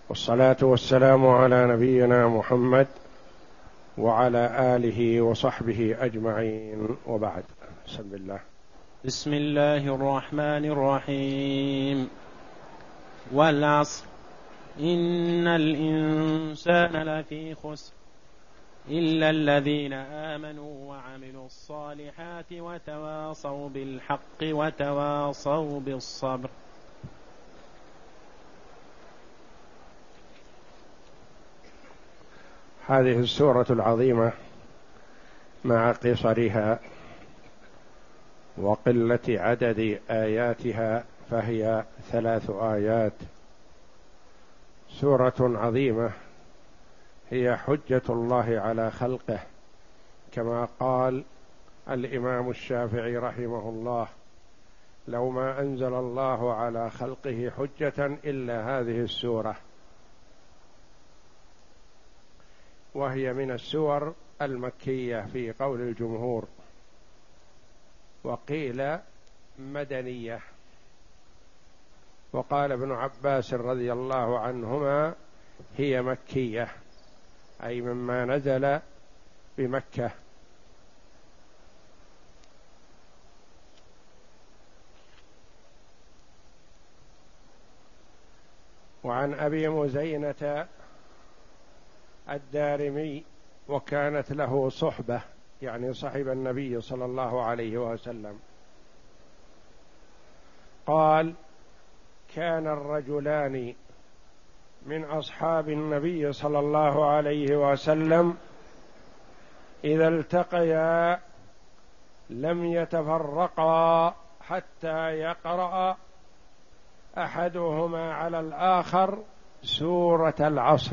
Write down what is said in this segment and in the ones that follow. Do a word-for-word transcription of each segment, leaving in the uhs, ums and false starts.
والصلاة والسلام على نبينا محمد وعلى آله وصحبه أجمعين، وبعد. بسم الله. بسم الله الرحمن الرحيم. والعصر إن الإنسان لفي خسر إلا الذين آمنوا وعملوا الصالحات وتواصوا بالحق وتواصوا بالصبر. هذه السورة العظيمة مع قصرها وقلة عدد آياتها فهي ثلاث آيات، سورة عظيمة هي حجة الله على خلقه، كما قال الإمام الشافعي رحمه الله: لو ما أنزل الله على خلقه حجة إلا هذه السورة. وهي من السور المكية في قول الجمهور، وقيل مدنية. وقال ابن عباس رضي الله عنهما: هي مكية، أي مما نزل بمكة. وعن أبي مزينة الدارمي، وكانت له صحبة، يعني صحب النبي صلى الله عليه وسلم، قال: كان الرجلان من أصحاب النبي صلى الله عليه وسلم إذا التقيا لم يتفرقا حتى يقرأ أحدهما على الآخر سورة العصر،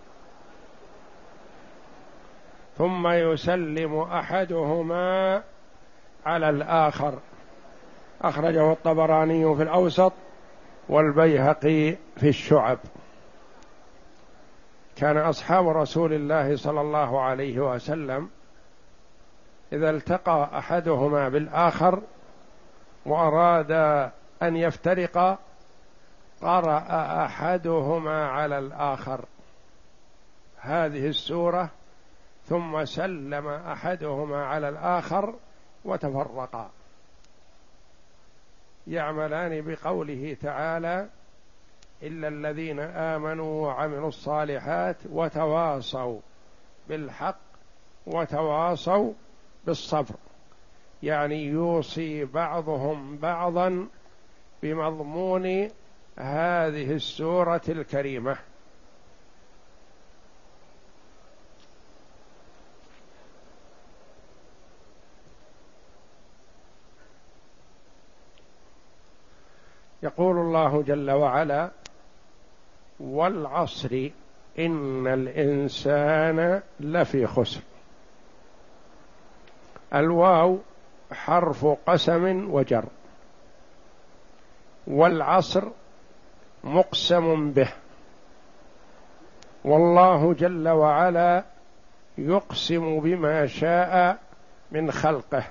ثم يسلم أحدهما على الآخر. أخرجه الطبراني في الأوسط والبيهقي في الشعب. كان أصحاب رسول الله صلى الله عليه وسلم إذا التقى أحدهما بالآخر وأراد أن يفترق قرأ أحدهما على الآخر هذه السورة، ثم سلم أحدهما على الآخر وتفرقا، يعملان بقوله تعالى: إلا الذين آمنوا وعملوا الصالحات وتواصوا بالحق وتواصوا بالصبر، يعني يوصي بعضهم بعضا بمضمون هذه السورة الكريمة. يقول الله جل وعلا: والعصر إن الإنسان لفي خسر. الواو حرف قسم وجر، والعصر مقسم به، والله جل وعلا يقسم بما شاء من خلقه،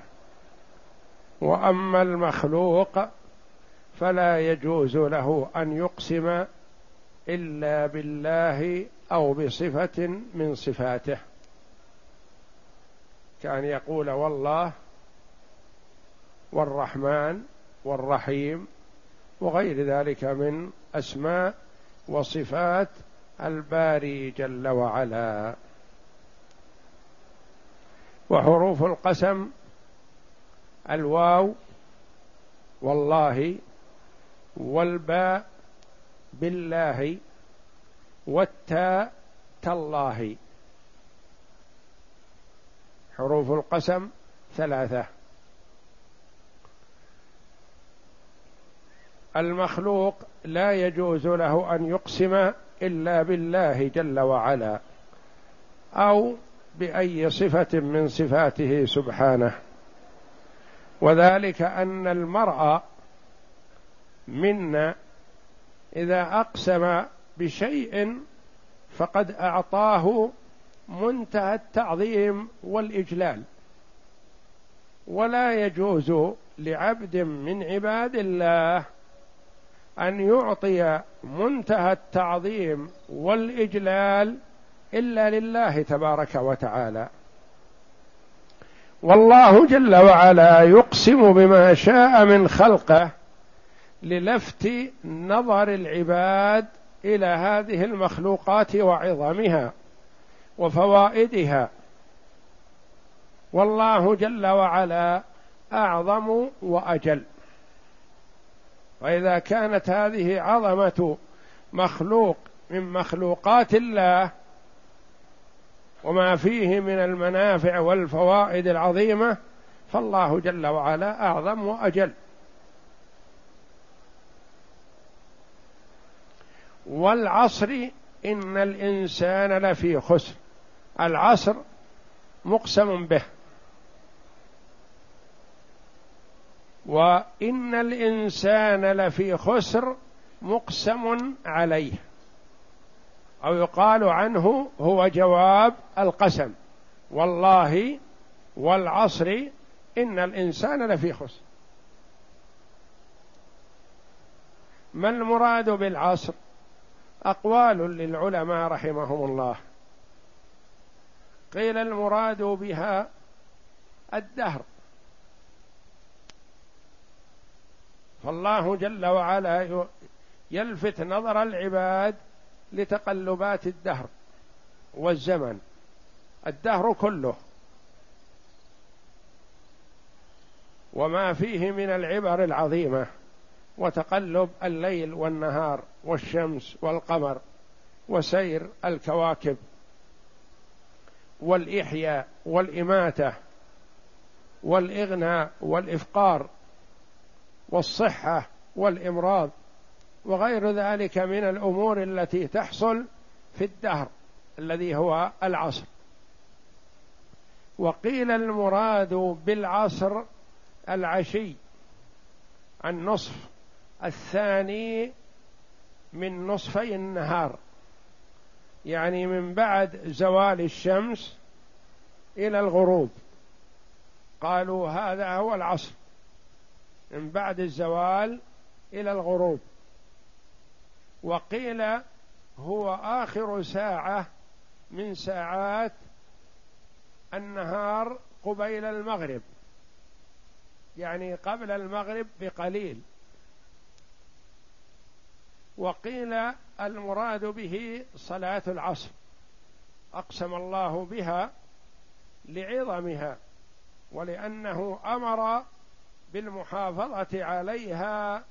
وأما المخلوق فلا يجوز له أن يقسم إلا بالله أو بصفة من صفاته، كأن يقول والله والرحمن والرحيم وغير ذلك من أسماء وصفات الباري جل وعلا. وحروف القسم: الواو والله، والباء بالله، والتاء تالله. حروف القسم ثلاثة. المخلوق لا يجوز له أن يقسم إلا بالله جل وعلا أو بأي صفة من صفاته سبحانه، وذلك أن المرء منا إذا أقسم بشيء فقد أعطاه منتهى التعظيم والإجلال، ولا يجوز لعبد من عباد الله أن يعطي منتهى التعظيم والإجلال إلا لله تبارك وتعالى. والله جل وعلا يقسم بما شاء من خلقه للفت نظر العباد إلى هذه المخلوقات وعظمها وفوائدها، والله جل وعلا أعظم وأجل. وإذا كانت هذه عظمة مخلوق من مخلوقات الله وما فيه من المنافع والفوائد العظيمة، فالله جل وعلا أعظم وأجل. والعصر إن الإنسان لفي خسر، العصر مقسم به، وإن الإنسان لفي خسر مقسم عليه، أو يقال عنه هو جواب القسم، والله والعصر إن الإنسان لفي خسر. ما المراد بالعصر؟ أقوال للعلماء رحمهم الله. قيل المراد بها الدهر، فالله جل وعلا يلفت نظر العباد لتقلبات الدهر والزمن، الدهر كله وما فيه من العبر العظيمة، وتقلب الليل والنهار والشمس والقمر وسير الكواكب والإحياء والإماتة والإغناء والإفقار والصحة والإمراض وغير ذلك من الأمور التي تحصل في الدهر الذي هو العصر. وقيل المراد بالعصر العشي، النصف الثاني من نصفي النهار، يعني من بعد زوال الشمس إلى الغروب، قالوا هذا هو العصر، من بعد الزوال إلى الغروب. وقيل هو آخر ساعة من ساعات النهار قبيل المغرب، يعني قبل المغرب بقليل. وقيل المراد به صلاة العصر، أقسم الله بها لعظمها ولأنه أمر بالمحافظة عليها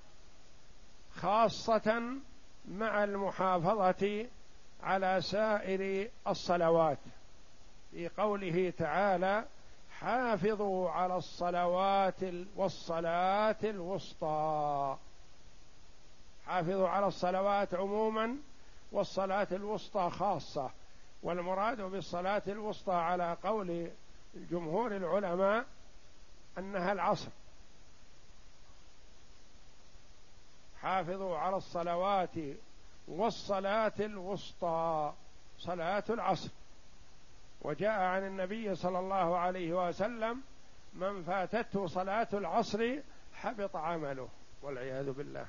خاصة مع المحافظة على سائر الصلوات، في قوله تعالى: حافظوا على الصلوات والصلاة الوسطى. حافظوا على الصلوات عموما والصلاة الوسطى خاصة، والمراد بالصلاة الوسطى على قول جمهور العلماء أنها العصر. حافظوا على الصلوات والصلاة الوسطى، صلاة العصر. وجاء عن النبي صلى الله عليه وسلم: من فاتته صلاة العصر حبط عمله، والعياذ بالله.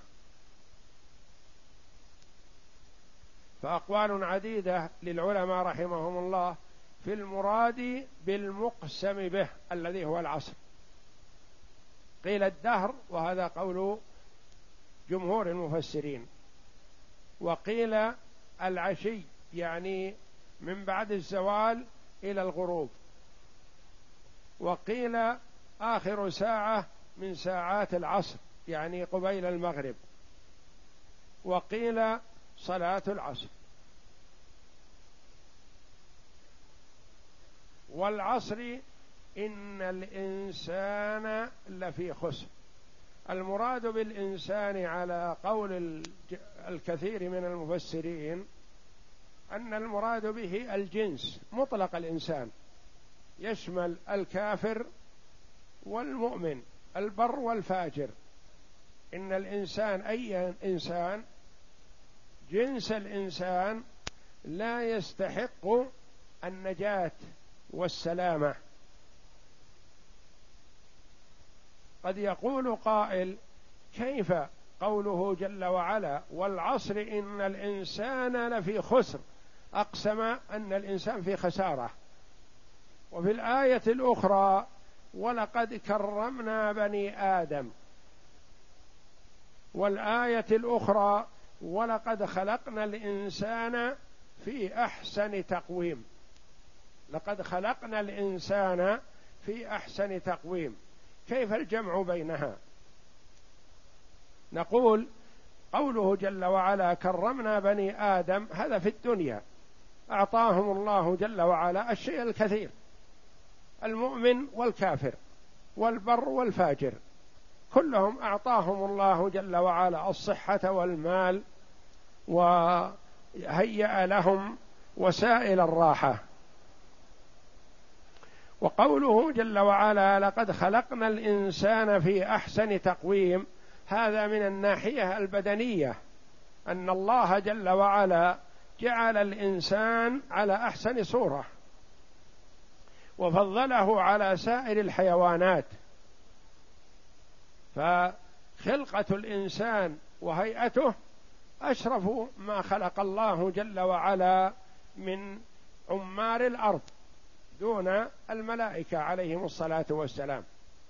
فأقوال عديدة للعلماء رحمهم الله في المراد بالمقسم به الذي هو العصر. قيل الدهر، وهذا قول جمهور المفسرين. وقيل العشي، يعني من بعد الزوال إلى الغروب. وقيل آخر ساعة من ساعات العصر، يعني قبيل المغرب. وقيل صلاة العصر. والعصر إن الإنسان لفي خسر. المراد بالإنسان على قول الكثير من المفسرين أن المراد به الجنس مطلق الإنسان، يشمل الكافر والمؤمن، البر والفاجر. إن الإنسان أي إنسان، جنس الإنسان لا يستحق النجاة والسلامة. قد يقول قائل: كيف قوله جل وعلا والعصر إن الإنسان لفي خسر، أقسم أن الإنسان في خسارة. وفي الآية الأخرى ولقد كرمنا بني آدم، والآية الأخرى ولقد خلقنا الإنسان في أحسن تقويم. لقد خلقنا الإنسان في أحسن تقويم، كيف الجمع بينها؟ نقول قوله جل وعلا كرمنا بني آدم هذا في الدنيا، أعطاهم الله جل وعلا الشيء الكثير، المؤمن والكافر والبر والفاجر كلهم أعطاهم الله جل وعلا الصحة والمال، وهيأ لهم وسائل الراحة. وقوله جل وعلا لقد خلقنا الإنسان في أحسن تقويم، هذا من الناحية البدنية، أن الله جل وعلا جعل الإنسان على أحسن صورة وفضله على سائر الحيوانات، فخلقة الإنسان وهيئته أشرف ما خلق الله جل وعلا من عمار الأرض دون الملائكة عليهم الصلاة والسلام.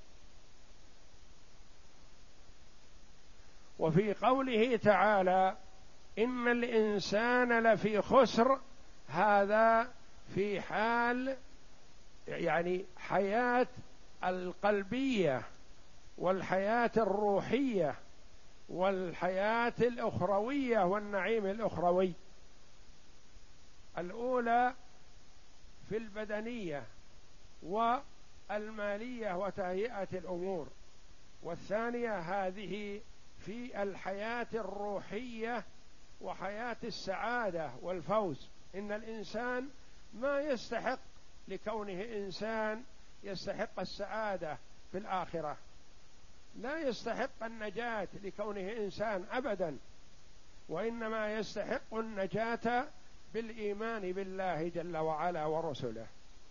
وفي قوله تعالى إن الإنسان لفي خسر، هذا في حال يعني حياة القلبية والحياة الروحية والحياة الأخروية والنعيم الأخروي. الأولى في البدنية والمالية وتهيئة الأمور، والثانية هذه في الحياة الروحية وحياة السعادة والفوز. إن الإنسان ما يستحق لكونه إنسان يستحق السعادة في الآخرة، لا يستحق النجاة لكونه إنسان أبدا، وإنما يستحق النجاة بالإيمان بالله جل وعلا ورسله.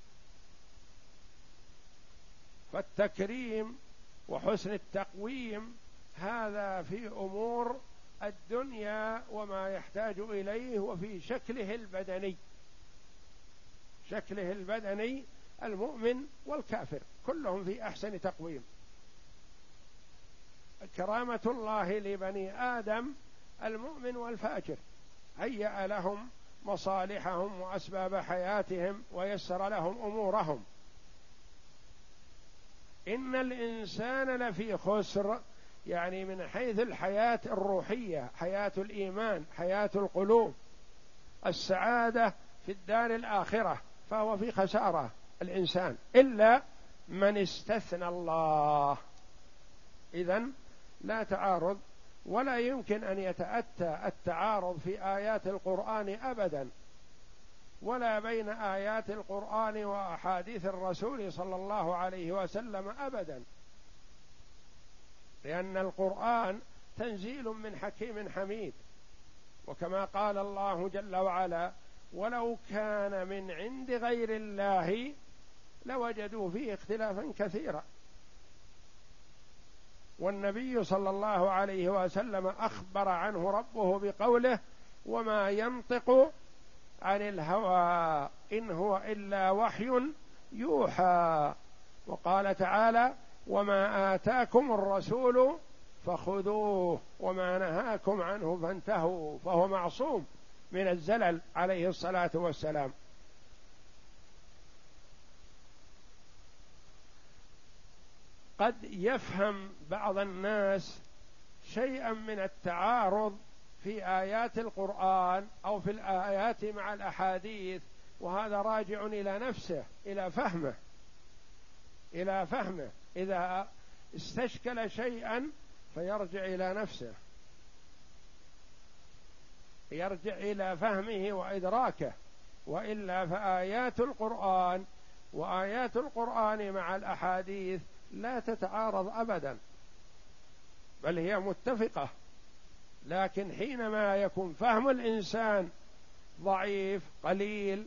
فالتكريم وحسن التقويم هذا في أمور الدنيا وما يحتاج إليه، وفي شكله البدني، شكله البدني المؤمن والكافر كلهم في أحسن تقويم. كرامة الله لبني آدم المؤمن والفاجر، هيأ لهم مصالحهم وأسباب حياتهم ويسر لهم أمورهم. إن الإنسان لفي خسر، يعني من حيث الحياة الروحية، حياة الإيمان، حياة القلوب، السعادة في الدار الآخرة، فهو في خسارة الإنسان إلا من استثنى الله. إذن لا تعارض، ولا يمكن أن يتأتى التعارض في آيات القرآن أبدا، ولا بين آيات القرآن وأحاديث الرسول صلى الله عليه وسلم أبدا، لأن القرآن تنزيل من حكيم حميد. وكما قال الله جل وعلا ولو كان من عند غير الله لوجدوا فيه اختلافا كثيرا. والنبي صلى الله عليه وسلم أخبر عنه ربه بقوله وما ينطق عن الهوى إن هو إلا وحي يوحى. وقال تعالى وما آتاكم الرسول فخذوه وما نهاكم عنه فانتهوا، فهو معصوم من الزلل عليه الصلاة والسلام. قد يفهم بعض الناس شيئا من التعارض في آيات القرآن أو في الآيات مع الأحاديث، وهذا راجع إلى نفسه، إلى فهمه إلى فهمه إذا استشكل شيئا فيرجع إلى نفسه، يرجع إلى فهمه وإدراكه، وإلا فآيات القرآن وآيات القرآن مع الأحاديث لا تتعارض أبدا، بل هي متفقة. لكن حينما يكون فهم الإنسان ضعيف قليل،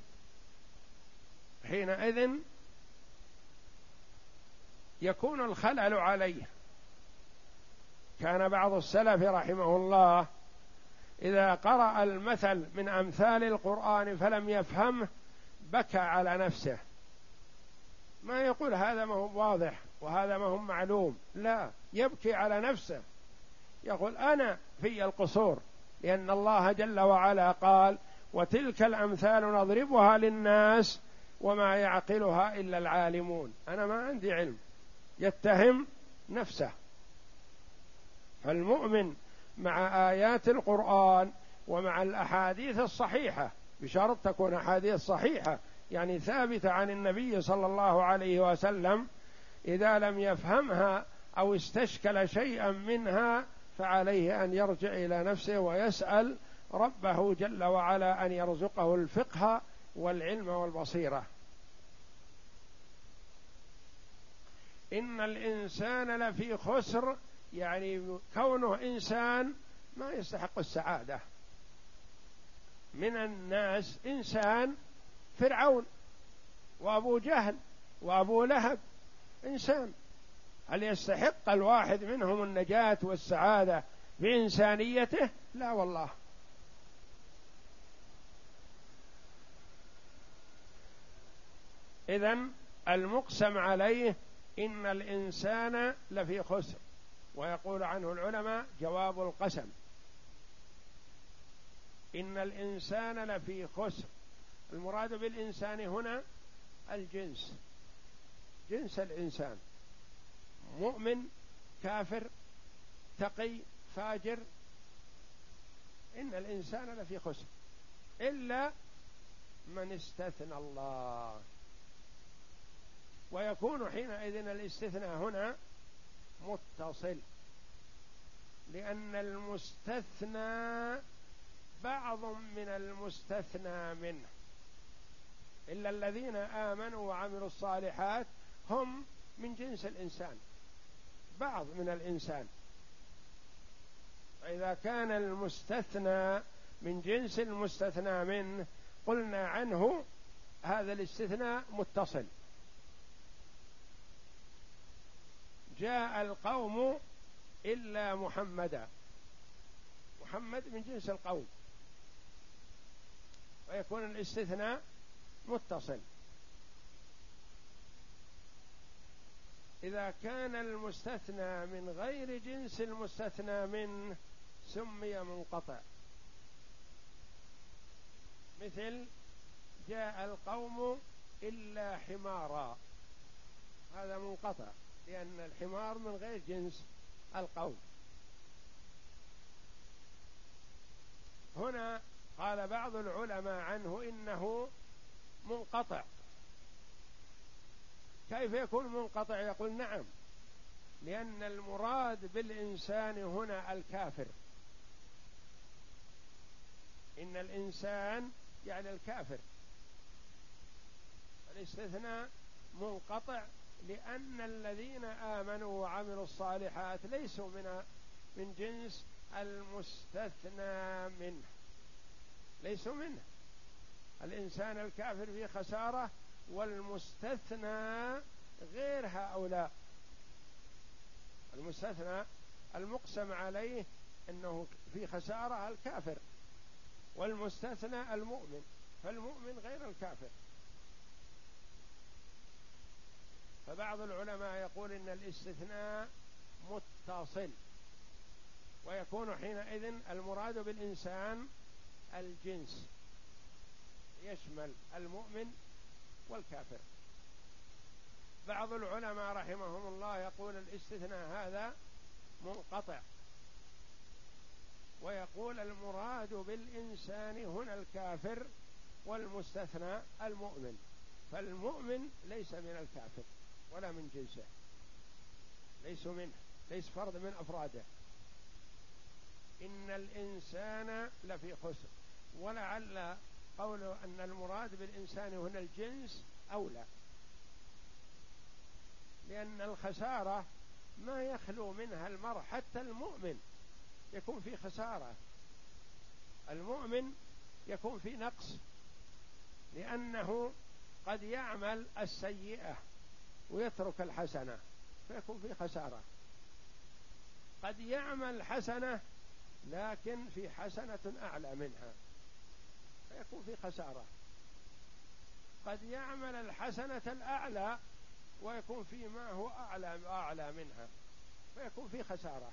حينئذ يكون الخلل عليه، كان بعض السلف رحمه الله إذا قرأ المثل من أمثال القرآن فلم يفهمه بكى على نفسه، ما يقول هذا ما هو واضح وهذا ما هو معلوم، لا، يبكي على نفسه، يقول أنا في القصور، لأن الله جل وعلا قال وتلك الأمثال نضربها للناس وما يعقلها إلا العالمون، أنا ما عندي علم، يتهم نفسه. فالمؤمن مع آيات القرآن ومع الأحاديث الصحيحة، بشرط تكون أحاديث صحيحة يعني ثابتة عن النبي صلى الله عليه وسلم، إذا لم يفهمها أو استشكل شيئا منها فعليه أن يرجع إلى نفسه ويسأل ربه جل وعلا أن يرزقه الفقه والعلم والبصيرة. إن الإنسان لفي خسر، يعني كونه إنسان ما يستحق السعادة. من الناس إنسان فرعون وأبو جهل وأبو لهب إنسان، هل يستحق الواحد منهم النجاة والسعادة بإنسانيته؟ لا والله. إذن المقسم عليه إن الإنسان لفي خسر، ويقول عنه العلماء جواب القسم، إن الإنسان لفي خسر. المراد بالإنسان هنا الجنس، جنس الإنسان، مؤمن كافر تقي فاجر، إن الإنسان لفي خسر إلا من استثنى الله. ويكون حينئذ الاستثناء هنا متصل، لأن المستثنى بعض من المستثنى منه، إلا الذين آمنوا وعملوا الصالحات هم من جنس الإنسان، بعض من الإنسان. فإذا كان المستثنى من جنس المستثنى منه قلنا عنه هذا الاستثناء متصل. جاء القوم إلا محمدا، محمد من جنس القوم، ويكون الاستثناء متصل. إذا كان المستثنى من غير جنس المستثنى منه سمي منقطع، مثل جاء القوم إلا حمارا، هذا منقطع لأن الحمار من غير جنس القوم. هنا قال بعض العلماء عنه إنه منقطع. كيف يكون منقطع؟ يقول نعم، لأن المراد بالإنسان هنا الكافر، إن الإنسان يعني الكافر، الاستثناء منقطع لأن الذين آمنوا وعملوا الصالحات ليسوا من من جنس المستثنى منه، ليسوا منه. الإنسان الكافر في خسارة، والمستثنى غير هؤلاء. المستثنى المقسم عليه أنه في خسارة الكافر، والمستثنى المؤمن، فالمؤمن غير الكافر. فبعض العلماء يقول إن الاستثناء متصل، ويكون حينئذ المراد بالإنسان الجنس، يشمل المؤمن والكافر. بعض العلماء رحمهم الله يقول الاستثناء هذا منقطع، ويقول المراد بالإنسان هنا الكافر، والمستثنى المؤمن، فالمؤمن ليس من الكافر ولا من جنسه، ليس منه، ليس فرد من أفراده. إن الإنسان لفي خسر، ولعل قوله أن المراد بالإنسان هنا الجنس أولى، لأن الخسارة ما يخلو منها المرء، حتى المؤمن يكون في خسارة، المؤمن يكون في نقص، لأنه قد يعمل السيئة ويترك الحسنة فيكون في خسارة. قد يعمل حسنة لكن في حسنة أعلى منها فيكون في خسارة، قد يعمل الحسنة الأعلى ويكون في ما هو أعلى أعلى منها فيكون في خسارة.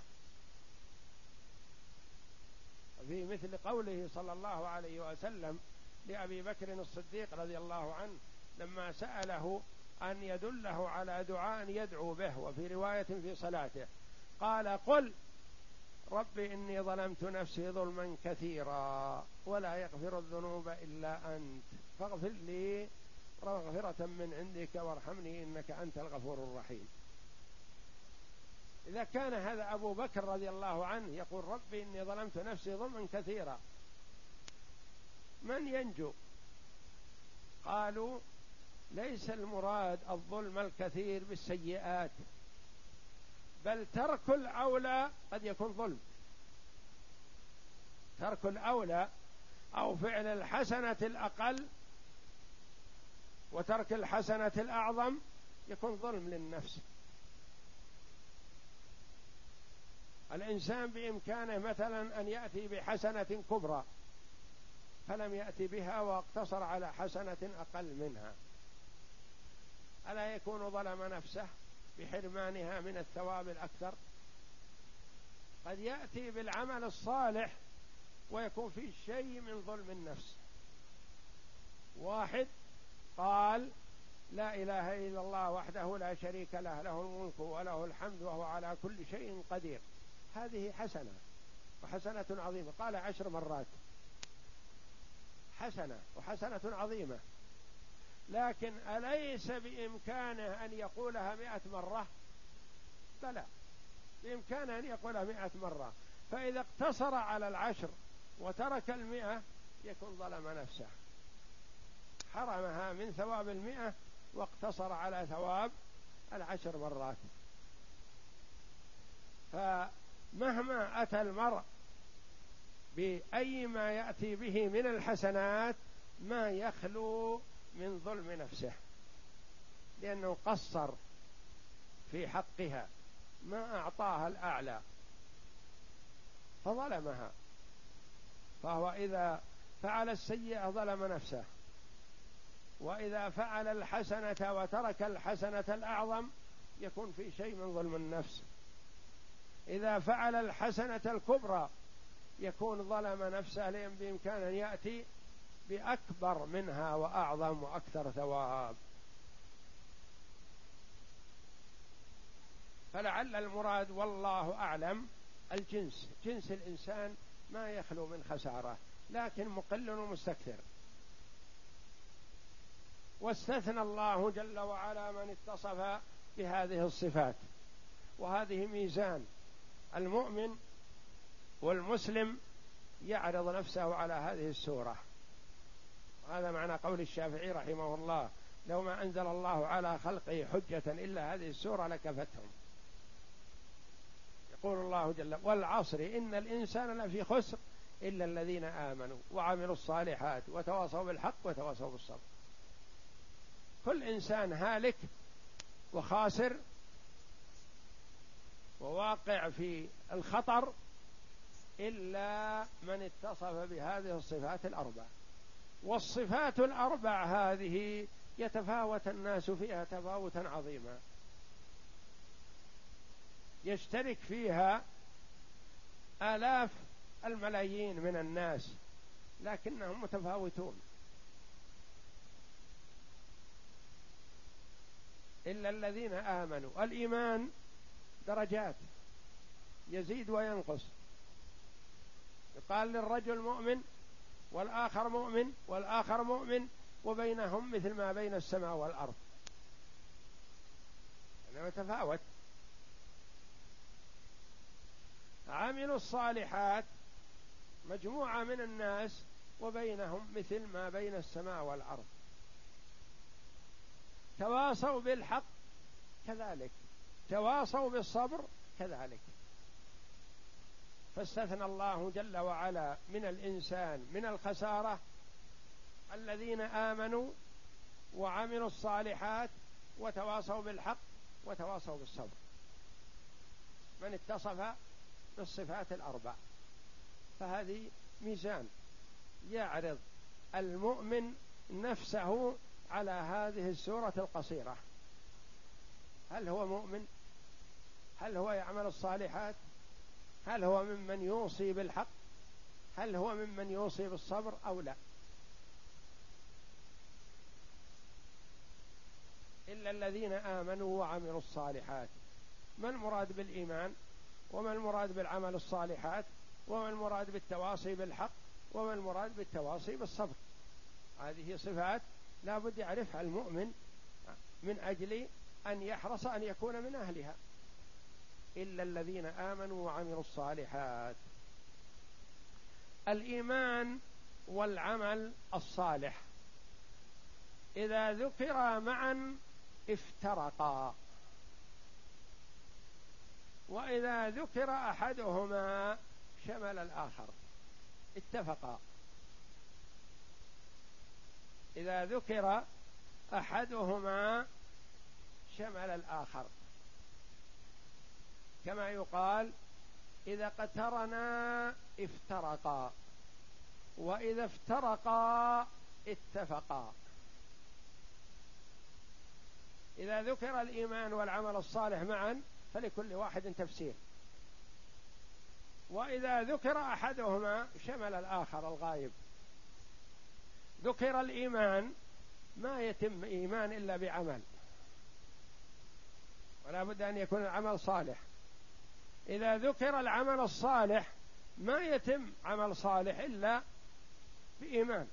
في مثل قوله صلى الله عليه وسلم لأبي بكر الصديق رضي الله عنه لما سأله أن يدله على دعاء يدعو به، وفي رواية في صلاته قال: قل رب إني ظلمت نفسي ظلما كثيرا ولا يغفر الذنوب إلا أنت فاغفر لي مغفرة من عندك وارحمني إنك أنت الغفور الرحيم. إذا كان هذا أبو بكر رضي الله عنه يقول رب إني ظلمت نفسي ظلما كثيرا، من ينجو؟ قالوا: ليس المراد الظلم الكثير بالسيئات، بل ترك الأولى قد يكون ظلم، ترك الأولى أو فعل الحسنة الأقل وترك الحسنة الأعظم يكون ظلم للنفس. الإنسان بإمكانه مثلا أن يأتي بحسنة كبرى فلم يأتي بها واقتصر على حسنة أقل منها، ألا يكون ظلم نفسه بحرمانها من الثواب الأكثر؟ قد يأتي بالعمل الصالح ويكون فيه شيء من ظلم النفس. واحد قال لا إله إلا الله وحده لا شريك له له الملك وله الحمد وهو على كل شيء قدير، هذه حسنة وحسنة عظيمة، قال عشر مرات حسنة وحسنة عظيمة، لكن أليس بإمكانه أن يقولها مئة مرة؟ بلى، بإمكانه أن يقولها مئة مرة، فإذا اقتصر على العشر وترك المئة يكون ظلم نفسه، حرمها من ثواب المئة واقتصر على ثواب العشر مرات. فمهما أتى المرء بأي ما يأتي به من الحسنات ما يخلو من ظلم نفسه، لأنه قصر في حقها، ما أعطاها الأعلى فظلمها، فهو إذا فعل السيئة ظلم نفسه، وإذا فعل الحسنة وترك الحسنة الأعظم يكون في شيء من ظلم النفس، إذا فعل الحسنة الكبرى يكون ظلم نفسه، لأن بإمكانه أن يأتي بأكبر منها وأعظم وأكثر ثواب. فلعل المراد والله أعلم الجنس، جنس الإنسان ما يخلو من خسارة، لكن مقل ومستكثر. واستثنى الله جل وعلا من اتصف بهذه الصفات، وهذه ميزان المؤمن والمسلم يعرض نفسه على هذه السورة. هذا معنى قول الشافعي رحمه الله: لو ما أنزل الله على خلقه حجة إلا هذه السورة لكفتهم. يقول الله جل: والعصر إن الإنسان لفي خسر إلا الذين آمنوا وعملوا الصالحات وتواصوا بالحق وتواصوا بالصبر. كل إنسان هالك وخاسر وواقع في الخطر إلا من اتصف بهذه الصفات الأربع. والصفات الأربع هذه يتفاوت الناس فيها تفاوتا عظيما، يشترك فيها آلاف الملايين من الناس لكنهم متفاوتون، إلا الذين آمنوا. الإيمان درجات يزيد وينقص، يقال للرجل مؤمن والآخر مؤمن والآخر مؤمن وبينهم مثل ما بين السماء والأرض، أنه يتفاوت. عملوا الصالحات مجموعة من الناس وبينهم مثل ما بين السماء والأرض. تواصوا بالحق كذلك، تواصوا بالصبر كذلك. فاستثنى الله جل وعلا من الإنسان من الخسارة الذين آمنوا وعملوا الصالحات وتواصوا بالحق وتواصوا بالصبر. من اتصف بالصفات الأربع. فهذه ميزان يعرض المؤمن نفسه على هذه السورة القصيرة. هل هو مؤمن؟ هل هو يعمل الصالحات؟ هل هو ممن يوصي بالحق؟ هل هو ممن يوصي بالصبر أو لا؟ إلا الذين آمنوا وعملوا الصالحات. ما المراد بالإيمان؟ وما المراد بالعمل الصالحات؟ وما المراد بالتواصي بالحق؟ وما المراد بالتواصي بالصبر؟ هذه صفات لا بد يعرفها المؤمن من أجل أن يحرص أن يكون من أهلها. إلا الذين آمنوا وعملوا الصالحات. الإيمان والعمل الصالح إذا ذكرا معا افترقا، وإذا ذكر أحدهما شمل الآخر، اتفقا. إذا ذكر أحدهما شمل الآخر، كما يقال إذا اقترنا افترقا، وإذا افترقا اتفقا. إذا ذكر الإيمان والعمل الصالح معا فلكل واحد تفسير، وإذا ذكر أحدهما شمل الآخر الغايب. ذكر الإيمان، ما يتم إيمان إلا بعمل، ولا بد أن يكون العمل صالح. إذا ذكر العمل الصالح ما يتم عمل صالح إلا بإيمان.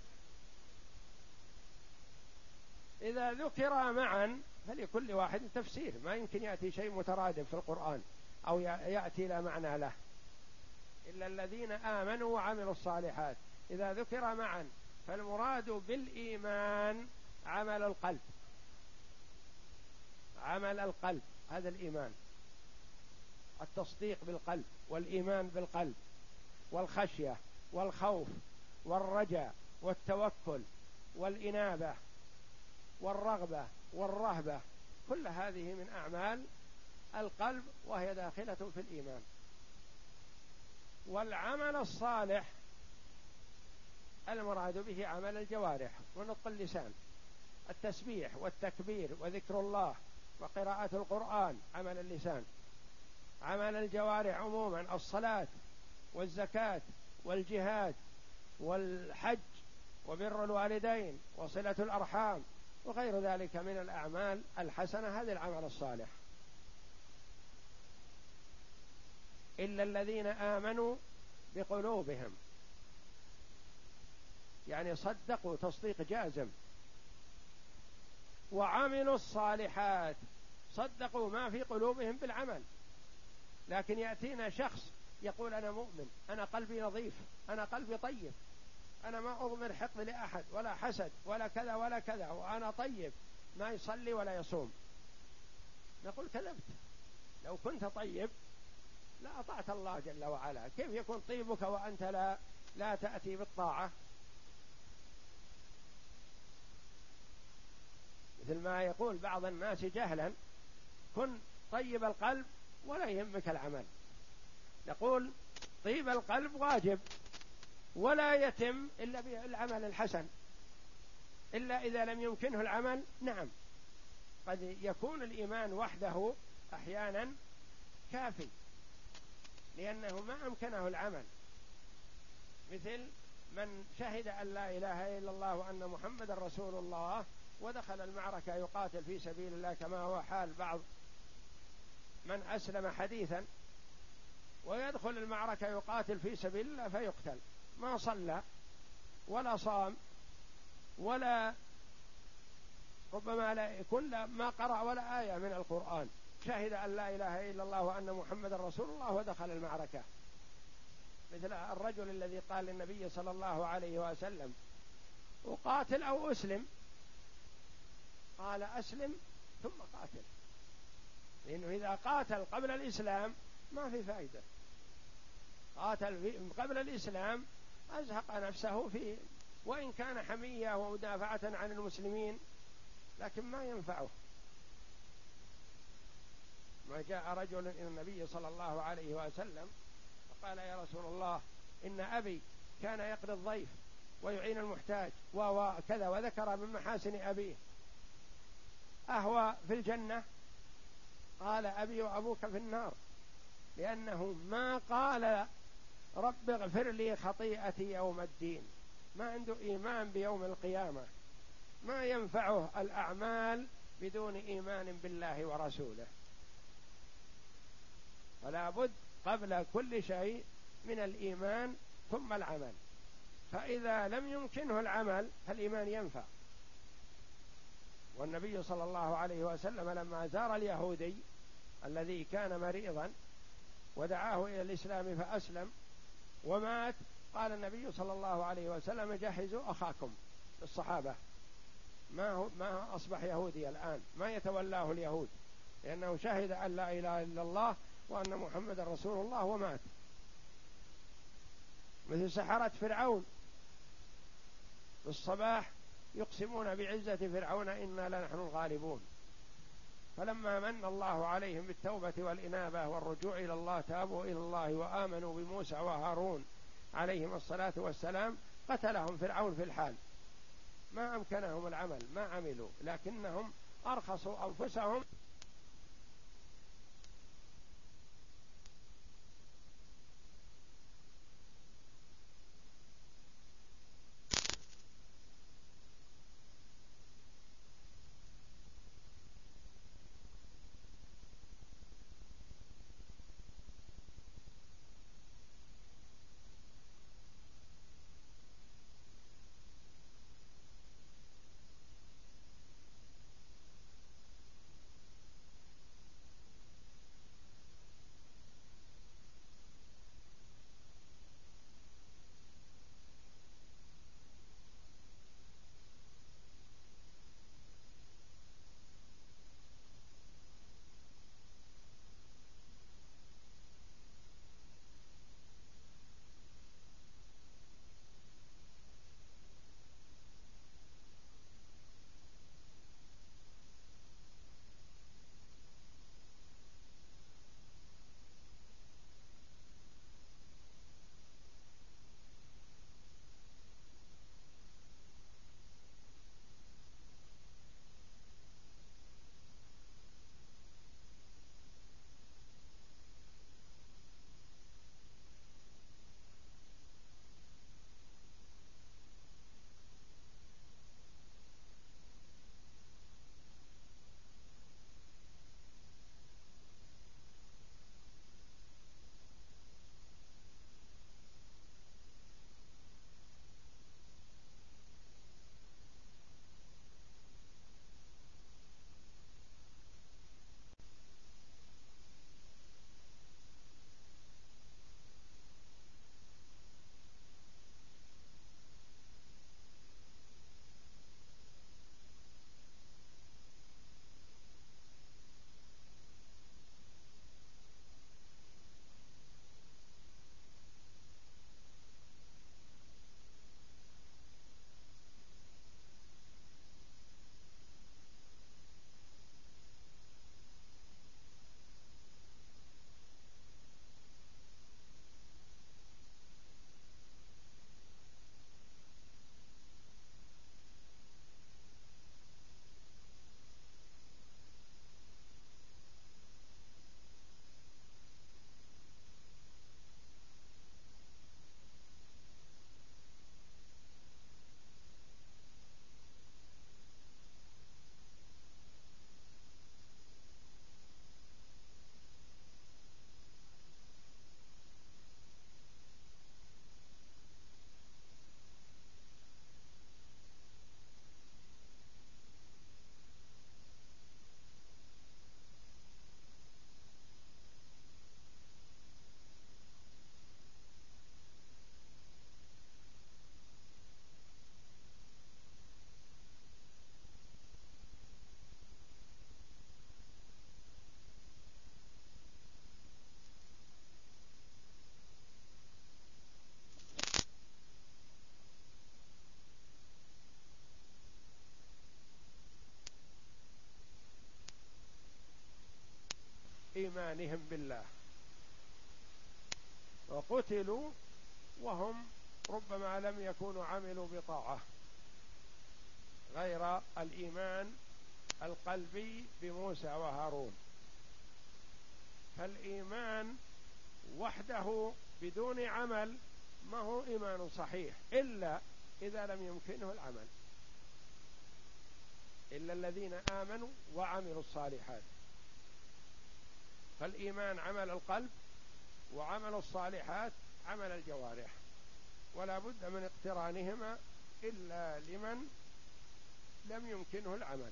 إذا ذكر معا فلكل واحد تفسير، ما يمكن يأتي شيء مترادف في القرآن أو يأتي لا معنى له. إلا الذين آمنوا وعملوا الصالحات، إذا ذكر معا فالمراد بالإيمان عمل القلب. عمل القلب هذا الإيمان، التصديق بالقلب والإيمان بالقلب، والخشية والخوف والرجاء والتوكل والإنابة والرغبة والرهبة، كل هذه من أعمال القلب وهي داخلة في الإيمان. والعمل الصالح المراد به عمل الجوارح ونطق اللسان، التسبيح والتكبير وذكر الله وقراءة القرآن عمل اللسان. عمل الجوارح عموما الصلاة والزكاة والجهاد والحج وبر الوالدين وصلة الأرحام وغير ذلك من الأعمال الحسنة، هذا العمل الصالح. إلا الذين آمنوا بقلوبهم، يعني صدقوا تصديق جازم، وعملوا الصالحات، صدقوا ما في قلوبهم بالعمل. لكن يأتينا شخص يقول أنا مؤمن، أنا قلبي نظيف، أنا قلبي طيب، أنا ما أضمر حقد لأحد ولا حسد ولا كذا ولا كذا، وأنا طيب، ما يصلي ولا يصوم. نقول كذبت، لو كنت طيب لا أطعت الله جل وعلا. كيف يكون طيبك وأنت لا لا تأتي بالطاعة؟ مثل ما يقول بعض الناس جهلا كن طيب القلب ولا يهمك العمل. يقول طيب القلب واجب ولا يتم إلا بالعمل الحسن، إلا إذا لم يمكنه العمل. نعم، قد يكون الإيمان وحده أحيانا كافي لأنه ما أمكنه العمل، مثل من شهد أن لا إله إلا الله وأن محمد رسول الله ودخل المعركة يقاتل في سبيل الله، كما هو حال بعض من أسلم حديثا ويدخل المعركة يقاتل في سبيل الله فيقتل، ما صلى ولا صام ولا ربما لا يكون ما قرأ ولا آية من القرآن، شهد أن لا إله إلا الله وأن محمد رسول الله ودخل المعركة. مثل الرجل الذي قال للنبي صلى الله عليه وسلم أقاتل أو أسلم؟ قال أسلم ثم قاتل، لأنه إذا قاتل قبل الإسلام ما في فائدة. قاتل قبل الإسلام أزهق نفسه فيه، وإن كان حمية ومدافعة عن المسلمين لكن ما ينفعه. ما جاء رجل إلى النبي صلى الله عليه وسلم وقال يا رسول الله إن أبي كان يقري الضيف ويعين المحتاج وكذا، وذكر من محاسن أبيه، أهو في الجنة؟ قال أبي وأبوك في النار، لأنه ما قال رب اغفر لي خطيئتي يوم الدين، ما عنده إيمان بيوم القيامة، ما ينفعه الأعمال بدون إيمان بالله ورسوله. فلا بد قبل كل شيء من الإيمان ثم العمل، فإذا لم يمكنه العمل فالإيمان ينفع. والنبي صلى الله عليه وسلم لما زار اليهودي الذي كان مريضا ودعاه إلى الإسلام فأسلم ومات، قال النبي صلى الله عليه وسلم جهزوا أخاكم الصحابة، ما هو ما أصبح يهودي الآن، ما يتولاه اليهود، لأنه شهد أن لا إله إلا الله وأن محمد رسول الله ومات. مثل سحرة فرعون في الصباح يقسمون بعزة فرعون إنا لنحن الغالبون، فلما من الله عليهم بالتوبة والإنابة والرجوع إلى الله تابوا إلى الله وآمنوا بموسى وهارون عليهم الصلاة والسلام قتلهم فرعون في الحال، ما أمكنهم العمل، ما عملوا، لكنهم أرخصوا أنفسهم. إيمانهم بالله. وقتلوا وهم ربما لم يكونوا عملوا بطاعة غير الإيمان القلبي بموسى وهارون. فالإيمان وحده بدون عمل ما هو إيمان صحيح إلا إذا لم يمكنه العمل، إلا الذين آمنوا وعملوا الصالحات. فالإيمان عمل القلب، وعمل الصالحات عمل الجوارح، ولا بد من اقترانهما إلا لمن لم يمكنه العمل.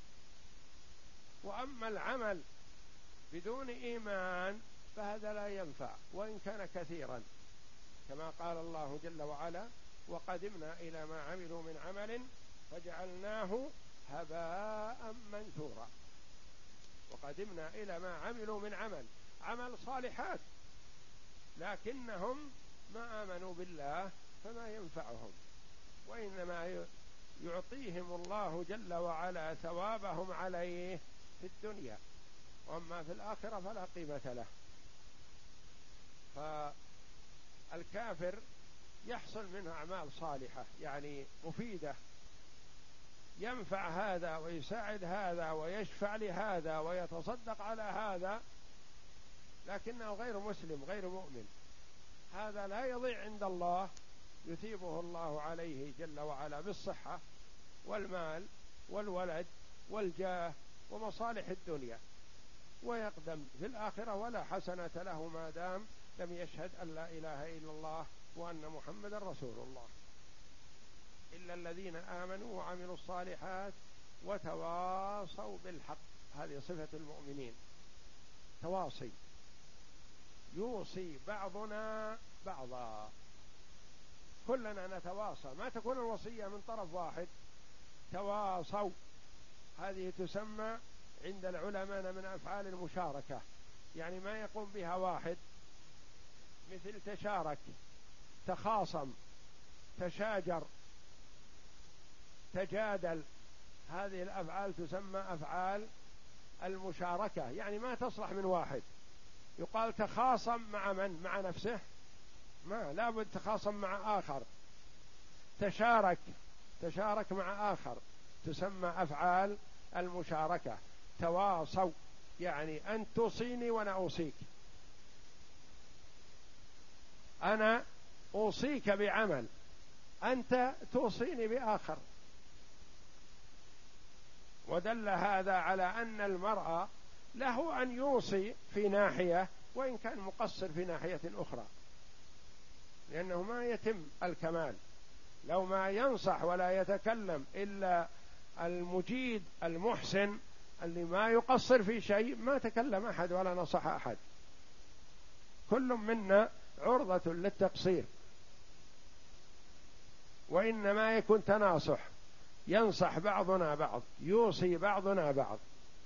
وأما العمل بدون إيمان فهذا لا ينفع وإن كان كثيرا، كما قال الله جل وعلا: وقدمنا إلى ما عملوا من عمل فجعلناه هباء منثورا. وقدمنا إلى ما عملوا من عمل، عمل صالحات، لكنهم ما آمنوا بالله فما ينفعهم، وإنما يعطيهم الله جل وعلا ثوابهم عليه في الدنيا، وأما في الآخرة فلا قيمة له. فالكافر يحصل منه أعمال صالحة يعني مفيدة، ينفع هذا ويساعد هذا ويشفع لهذا ويتصدق على هذا، لكنه غير مسلم غير مؤمن، هذا لا يضيع عند الله، يثيبه الله عليه جل وعلا بالصحة والمال والولد والجاه ومصالح الدنيا، ويقدم في الآخرة ولا حسنة له ما دام لم يشهد أن لا إله إلا الله وأن محمد رسول الله. إلا الذين آمنوا وعملوا الصالحات وتواصوا بالحق، هذه صفة المؤمنين، تواصي، يوصي بعضنا بعضا، كلنا نتواصى، ما تكون الوصية من طرف واحد. تواصوا هذه تسمى عند العلماء من أفعال المشاركة، يعني ما يقوم بها واحد، مثل تشارك، تخاصم، تشاجر، تجادل، هذه الأفعال تسمى أفعال المشاركة، يعني ما تصلح من واحد. يقال تخاصم مع من؟ مع نفسه؟ ما لابد تخاصم مع آخر. تشارك، تشارك مع آخر، تسمى أفعال المشاركة. تواصوا يعني أنت توصيني وأنا أوصيك، أنا أوصيك بعمل، أنت توصيني بآخر. ودل هذا على أن المرء له أن يوصي في ناحية وإن كان مقصر في ناحية أخرى، لأنه ما يتم الكمال. لو ما ينصح ولا يتكلم إلا المجيد المحسن اللي ما يقصر في شيء، ما تكلم أحد ولا نصح أحد. كل منا عرضة للتقصير، وإنما يكون تناصح، ينصح بعضنا بعض، يوصي بعضنا بعض،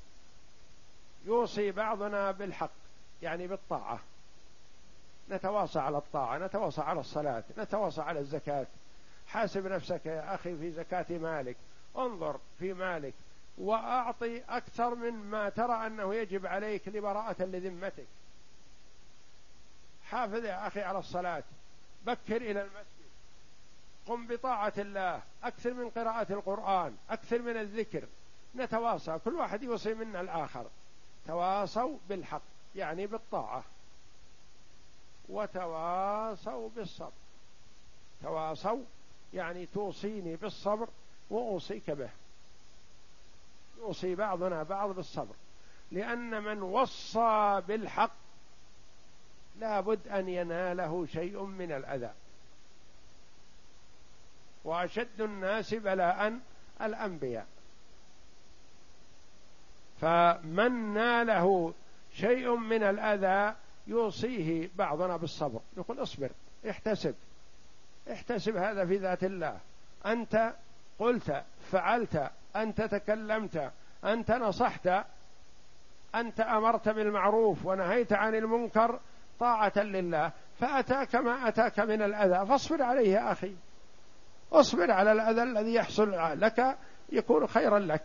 يوصي بعضنا بالحق يعني بالطاعة، نتواصى على الطاعة، نتواصى على الصلاة، نتواصى على الزكاة. حاسب نفسك يا أخي في زكاة مالك، انظر في مالك وأعطي أكثر من ما ترى أنه يجب عليك لبراءة لذمتك. حافظ يا أخي على الصلاة، بكر إلى المسجد، قم بطاعة الله، أكثر من قراءة القرآن، أكثر من الذكر. نتواصى، كل واحد يوصي منا الآخر. تواصوا بالحق يعني بالطاعة، وتواصوا بالصبر. تواصوا يعني توصيني بالصبر وأوصيك به، يوصي بعضنا بعض بالصبر، لأن من وصى بالحق لا بد أن يناله شيء من الأذى. وأشد الناس بلاء الأنبياء، فمن ناله شيء من الأذى يوصيه بعضنا بالصبر، يقول اصبر، احتسب، احتسب هذا في ذات الله، أنت قلت، فعلت، أنت تكلمت، أنت نصحت، أنت أمرت بالمعروف ونهيت عن المنكر طاعة لله، فأتاك ما أتاك من الأذى فاصبر عليه يا أخي، اصبر على الأذى الذي يحصل لك يكون خيرا لك.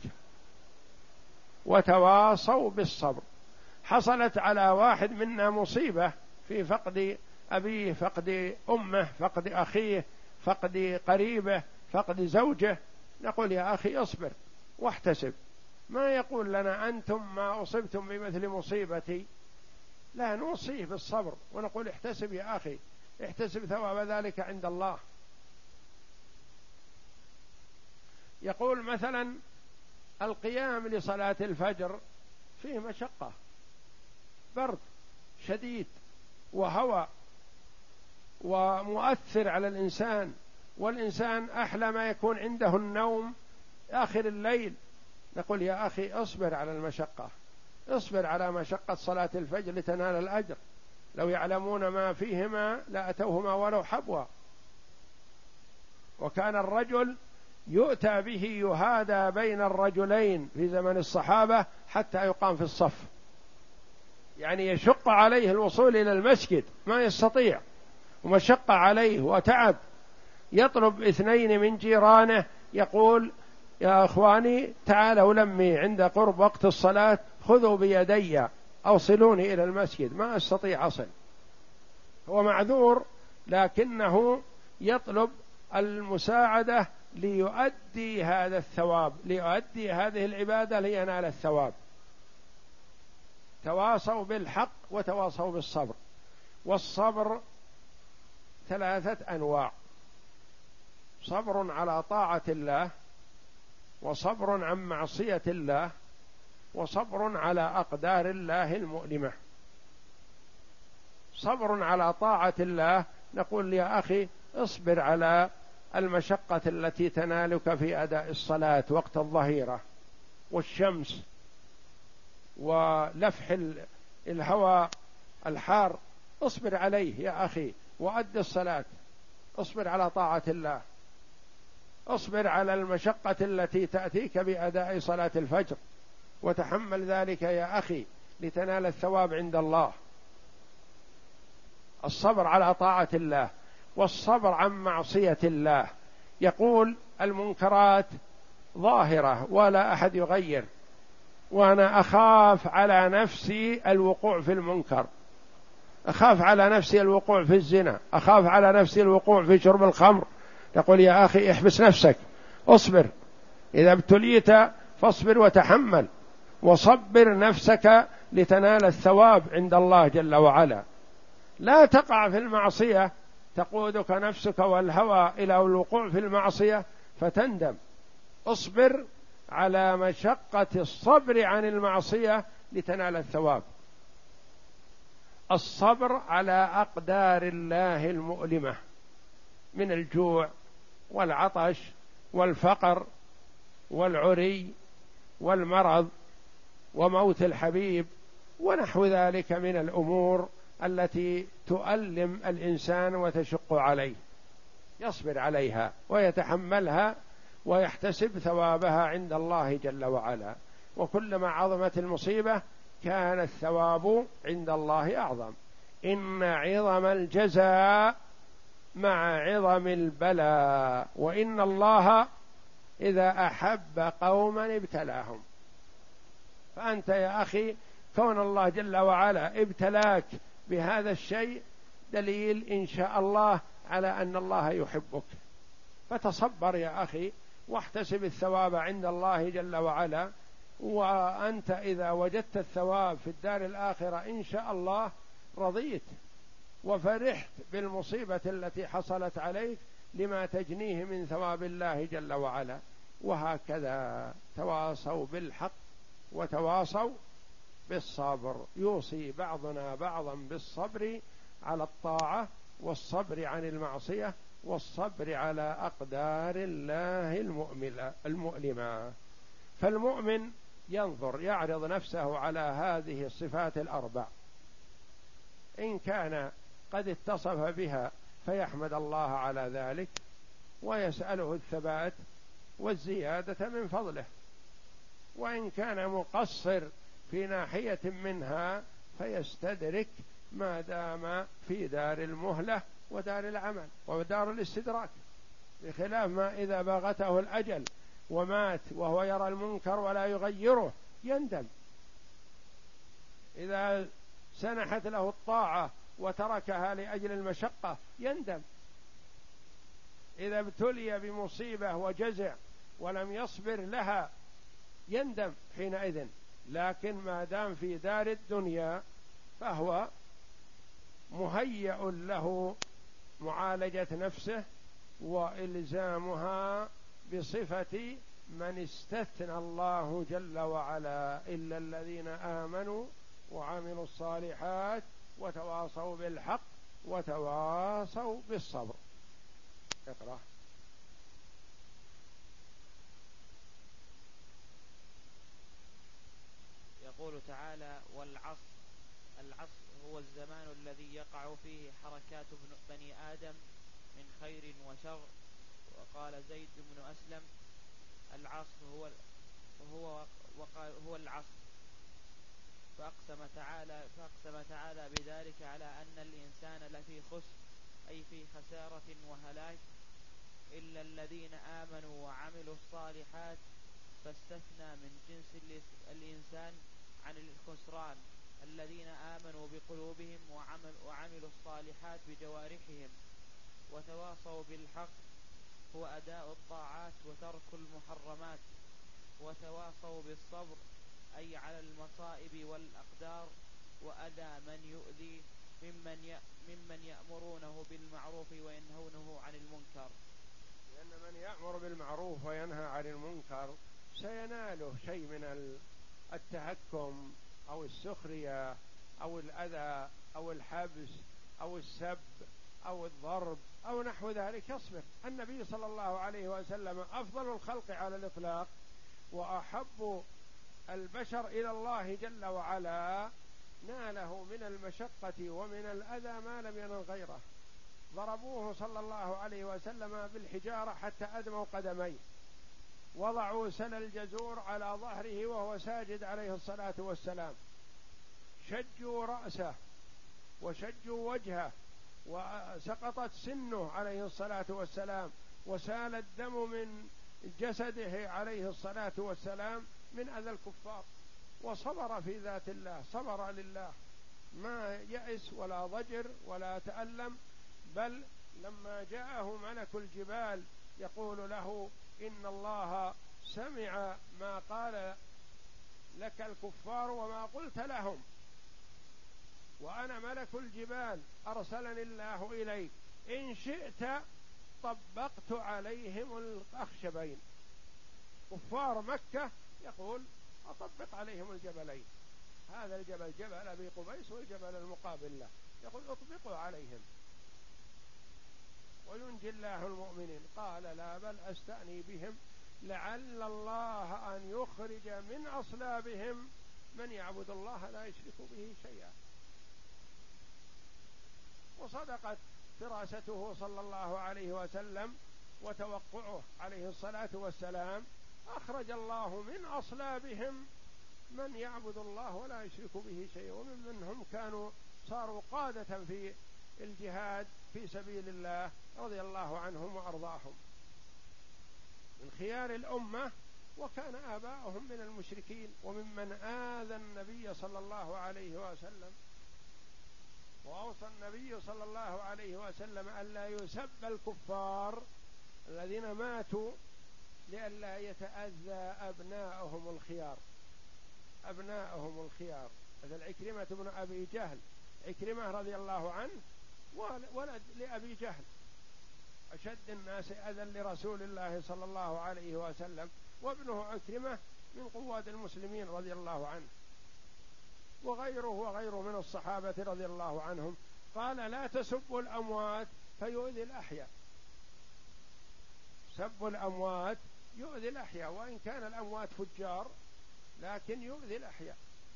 وتواصوا بالصبر. حصلت على واحد منا مصيبة في فقد أبيه، فقد أمه، فقد أخيه، فقد قريبه، فقد زوجه، نقول يا أخي اصبر واحتسب. ما يقول لنا أنتم ما أصبتم بمثل مصيبتي، لا، نوصيه بالصبر ونقول احتسب يا أخي، احتسب ثواب ذلك عند الله. يقول مثلا القيام لصلاة الفجر فيه مشقة، برد شديد وهوى ومؤثر على الإنسان، والإنسان أحلى ما يكون عنده النوم آخر الليل. نقول يا أخي اصبر على المشقة، اصبر على مشقة صلاة الفجر لتنال الأجر، لو يعلمون ما فيهما لأتوهما ولو حبوا. وكان الرجل يؤتى به يهادى بين الرجلين في زمن الصحابة حتى يقام في الصف، يعني يشق عليه الوصول إلى المسجد ما يستطيع، ومشقة عليه وتعب، يطلب اثنين من جيرانه يقول يا أخواني تعالوا لمي عند قرب وقت الصلاة خذوا بيدي أوصلوني إلى المسجد، ما أستطيع أصل. هو معذور لكنه يطلب المساعدة ليؤدي هذا الثواب، ليؤدي هذه العبادة لينال الثواب. تواصوا بالحق وتواصوا بالصبر. والصبر ثلاثة أنواع: صبر على طاعة الله، وصبر عن معصية الله، وصبر على أقدار الله المؤلمة. صبر على طاعة الله نقول يا أخي اصبر على المشقة التي تنالك في أداء الصلاة وقت الظهيرة والشمس ولفح الهواء الحار، اصبر عليه يا أخي وأد الصلاة، اصبر على طاعة الله. اصبر على المشقة التي تأتيك بأداء صلاة الفجر وتحمل ذلك يا أخي لتنال الثواب عند الله. الصبر على طاعة الله والصبر عن معصية الله. يقول المنكرات ظاهرة ولا أحد يغير، وأنا أخاف على نفسي الوقوع في المنكر، أخاف على نفسي الوقوع في الزنا، أخاف على نفسي الوقوع في شرب الخمر. تقول يا أخي احبس نفسك، اصبر، إذا ابتليت فاصبر وتحمل، وصبر نفسك لتنال الثواب عند الله جل وعلا. لا تقع في المعصية تقودك نفسك والهوى إلى الوقوع في المعصية فتندم. اصبر على مشقة الصبر عن المعصية لتنال الثواب. الصبر على أقدار الله المؤلمة من الجوع والعطش والفقر والعري والمرض وموت الحبيب ونحو ذلك من الأمور التي تؤلم الإنسان وتشق عليه، يصبر عليها ويتحملها ويحتسب ثوابها عند الله جل وعلا. وكلما عظمت المصيبة كان الثواب عند الله أعظم. إن عظم الجزاء مع عظم البلاء، وإن الله إذا أحب قوما ابتلاهم. فأنت يا أخي كون الله جل وعلا ابتلاك بهذا الشيء دليل إن شاء الله على أن الله يحبك، فتصبر يا أخي واحتسب الثواب عند الله جل وعلا. وأنت إذا وجدت الثواب في الدار الآخرة إن شاء الله رضيت وفرحت بالمصيبة التي حصلت عليك لما تجنيه من ثواب الله جل وعلا. وهكذا تواصوا بالحق وتواصوا بالصبر. يوصي بعضنا بعضا بالصبر على الطاعة والصبر عن المعصية والصبر على أقدار الله المؤلمة. فالمؤمن ينظر يعرض نفسه على هذه الصفات الأربع، إن كان قد اتصف بها فيحمد الله على ذلك ويسأله الثبات والزيادة من فضله، وإن كان مقصر في ناحية منها فيستدرك ما دام في دار المهلة ودار العمل ودار الاستدراك، بخلاف ما إذا باغته الأجل ومات وهو يرى المنكر ولا يغيره يندم. إذا سنحت له الطاعة وتركها لأجل المشقة يندم. إذا ابتلي بمصيبة وجزع ولم يصبر لها يندم حينئذ، لكن ما دام في دار الدنيا فهو مهيأ له معالجة نفسه وإلزامها بصفة من استثنى الله جل وعلا: إلا الذين آمنوا وعملوا الصالحات وتواصوا بالحق وتواصوا بالصبر. اقرأ. يقول تعالى: والعصر. العصر هو الزمان الذي يقع فيه حركات بني آدم من خير وشر. وقال زيد بن أسلم: العصر هو هو وقال هو العصر. فأقسم تعالى فأقسم تعالى بذلك على أن الإنسان لفي خسر، أي في خسارة وهلاك، إلا الذين آمنوا وعملوا الصالحات، فاستثنى من جنس الإنسان عن الخسران الذين آمنوا بقلوبهم وعملوا الصالحات بجوارحهم وتواصوا بالحق، هو أداء الطاعات وترك المحرمات، وتواصوا بالصبر أي على المصائب والأقدار وأذى من يؤذي ممن ممن يأمرونه بالمعروف وينهونه عن المنكر. لأن من يأمر بالمعروف وينهى عن المنكر سيناله شيء من التهكم أو السخرية أو الأذى أو الحبس أو السب أو الضرب أو نحو ذلك، يصبر. النبي صلى الله عليه وسلم أفضل الخلق على الإطلاق وأحب البشر إلى الله جل وعلا، ناله من المشقة ومن الأذى ما لم ينل غيره. ضربوه صلى الله عليه وسلم بالحجارة حتى أدموا قدميه، وضعوا سل الجزور على ظهره وهو ساجد عليه الصلاة والسلام، شجوا رأسه وشجوا وجهه وسقطت سنه عليه الصلاة والسلام، وسال الدم من جسده عليه الصلاة والسلام من أذى الكفار، وصبر في ذات الله، صبر لله، ما يأس ولا ضجر ولا تألم. بل لما جاءه ملك الجبال يقول له: إن الله سمع ما قال لك الكفار وما قلت لهم، وأنا ملك الجبال أرسلني الله إليك، إن شئت طبقت عليهم الأخشبين. كفار مكة يقول: أطبق عليهم الجبلين، هذا الجبل جبل أبي قبيس والجبل المقابل له، يقول أطبقوا عليهم وينجي الله المؤمنين. قال: لا، بل أستأني بهم لعل الله أن يخرج من أصلابهم من يعبد الله لا يشرك به شيئا. وصدقت فراسته صلى الله عليه وسلم وتوقعه عليه الصلاة والسلام، أخرج الله من أصلابهم من يعبد الله ولا يشرك به شيئا، ومن هم كانوا صاروا قادة في الجهاد في سبيل الله رضي الله عنهم وأرضاهم، من خيار الأمة، وكان آباؤهم من المشركين وممن آذى النبي صلى الله عليه وسلم. وأوصى النبي صلى الله عليه وسلم ألا يسب الكفار الذين ماتوا لئلا يتأذى أبناءهم الخيار، أبناءهم الخيار، مثل عكرمة بن أبي جهل. عكرمة رضي الله عنه ولد لأبي جهل، أشد الناس أذى لرسول الله صلى الله عليه وسلم، وابنه عكرمة من قواد المسلمين رضي الله عنه، وغيره وغيره من الصحابة رضي الله عنهم. قال: لا تسبوا الأموات فيؤذي الأحياء. سب الأموات يؤذي الأحياء، وإن كان الأموات فجار لكن يؤذي الأحياء.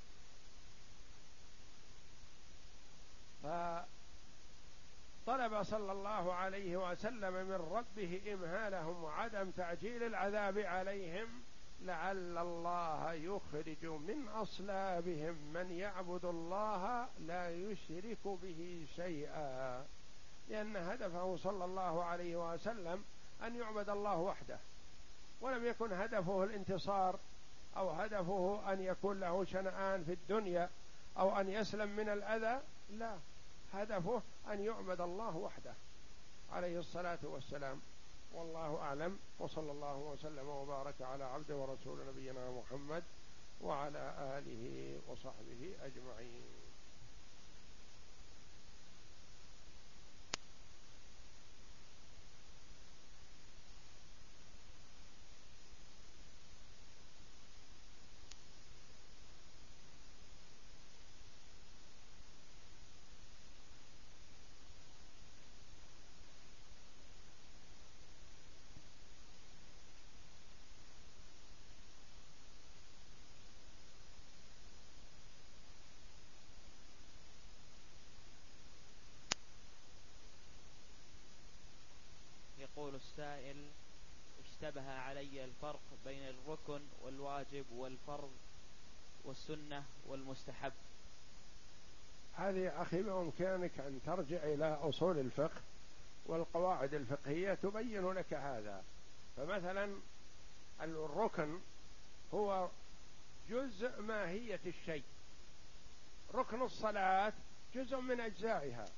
فطلب صلى الله عليه وسلم من ربه إمهالهم وعدم تعجيل العذاب عليهم لعل الله يخرج من أصلابهم من يعبد الله لا يشرك به شيئا، لأن هدفه صلى الله عليه وسلم أن يعبد الله وحده، ولم يكن هدفه الانتصار أو هدفه أن يكون له شنآن في الدنيا أو أن يسلم من الأذى، لا، هدفه أن يعبد الله وحده عليه الصلاة والسلام. والله أعلم، وصلى الله وسلم وبارك على عبده ورسول نبينا محمد وعلى آله وصحبه أجمعين. يقول السائل: اشتبه علي الفرق بين الركن والواجب والفرض والسنة والمستحب. هذه أخي بإمكانك أن ترجع إلى أصول الفقه والقواعد الفقهية تبين لك هذا. فمثلا الركن هو جزء ماهية الشيء، ركن الصلاة جزء من أجزائها،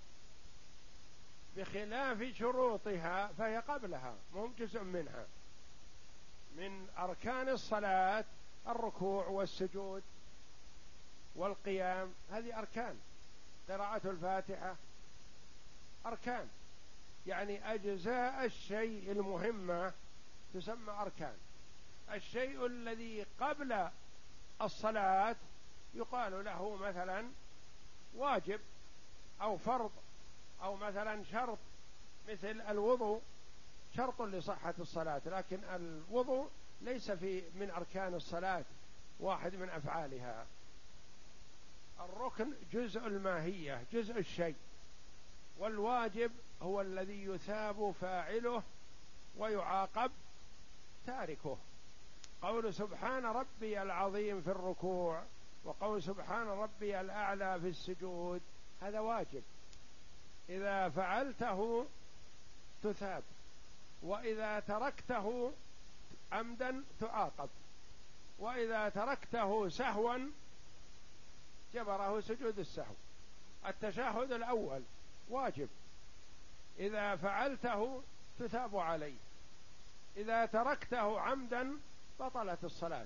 بخلاف شروطها فهي قبلها مو جزء منها. من أركان الصلاة الركوع والسجود والقيام، هذه أركان. قراءة الفاتحة أركان، يعني أجزاء الشيء المهمة تسمى أركان. الشيء الذي قبل الصلاة يقال له مثلا واجب أو فرض، أو مثلا شرط، مثل الوضوء شرط لصحة الصلاة، لكن الوضوء ليس في من أركان الصلاة، واحد من أفعالها. الركن جزء الماهية، جزء الشيء. والواجب هو الذي يثاب فاعله ويعاقب تاركه. قول سبحان ربي العظيم في الركوع، وقول سبحان ربي الأعلى في السجود، هذا واجب، إذا فعلته تثاب، وإذا تركته عمدا تعاقب، وإذا تركته سهوا جبره سجود السهو. التشهد الأول واجب، إذا فعلته تثاب عليه، إذا تركته عمدا بطلت الصلاة.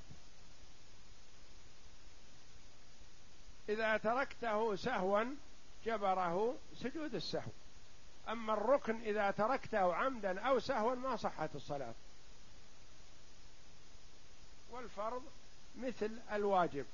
إذا تركته سهوا جبره سجود السهو. أما الركن إذا تركته عمدا أو سهوا ما صحت الصلاة. والفرض مثل الواجب.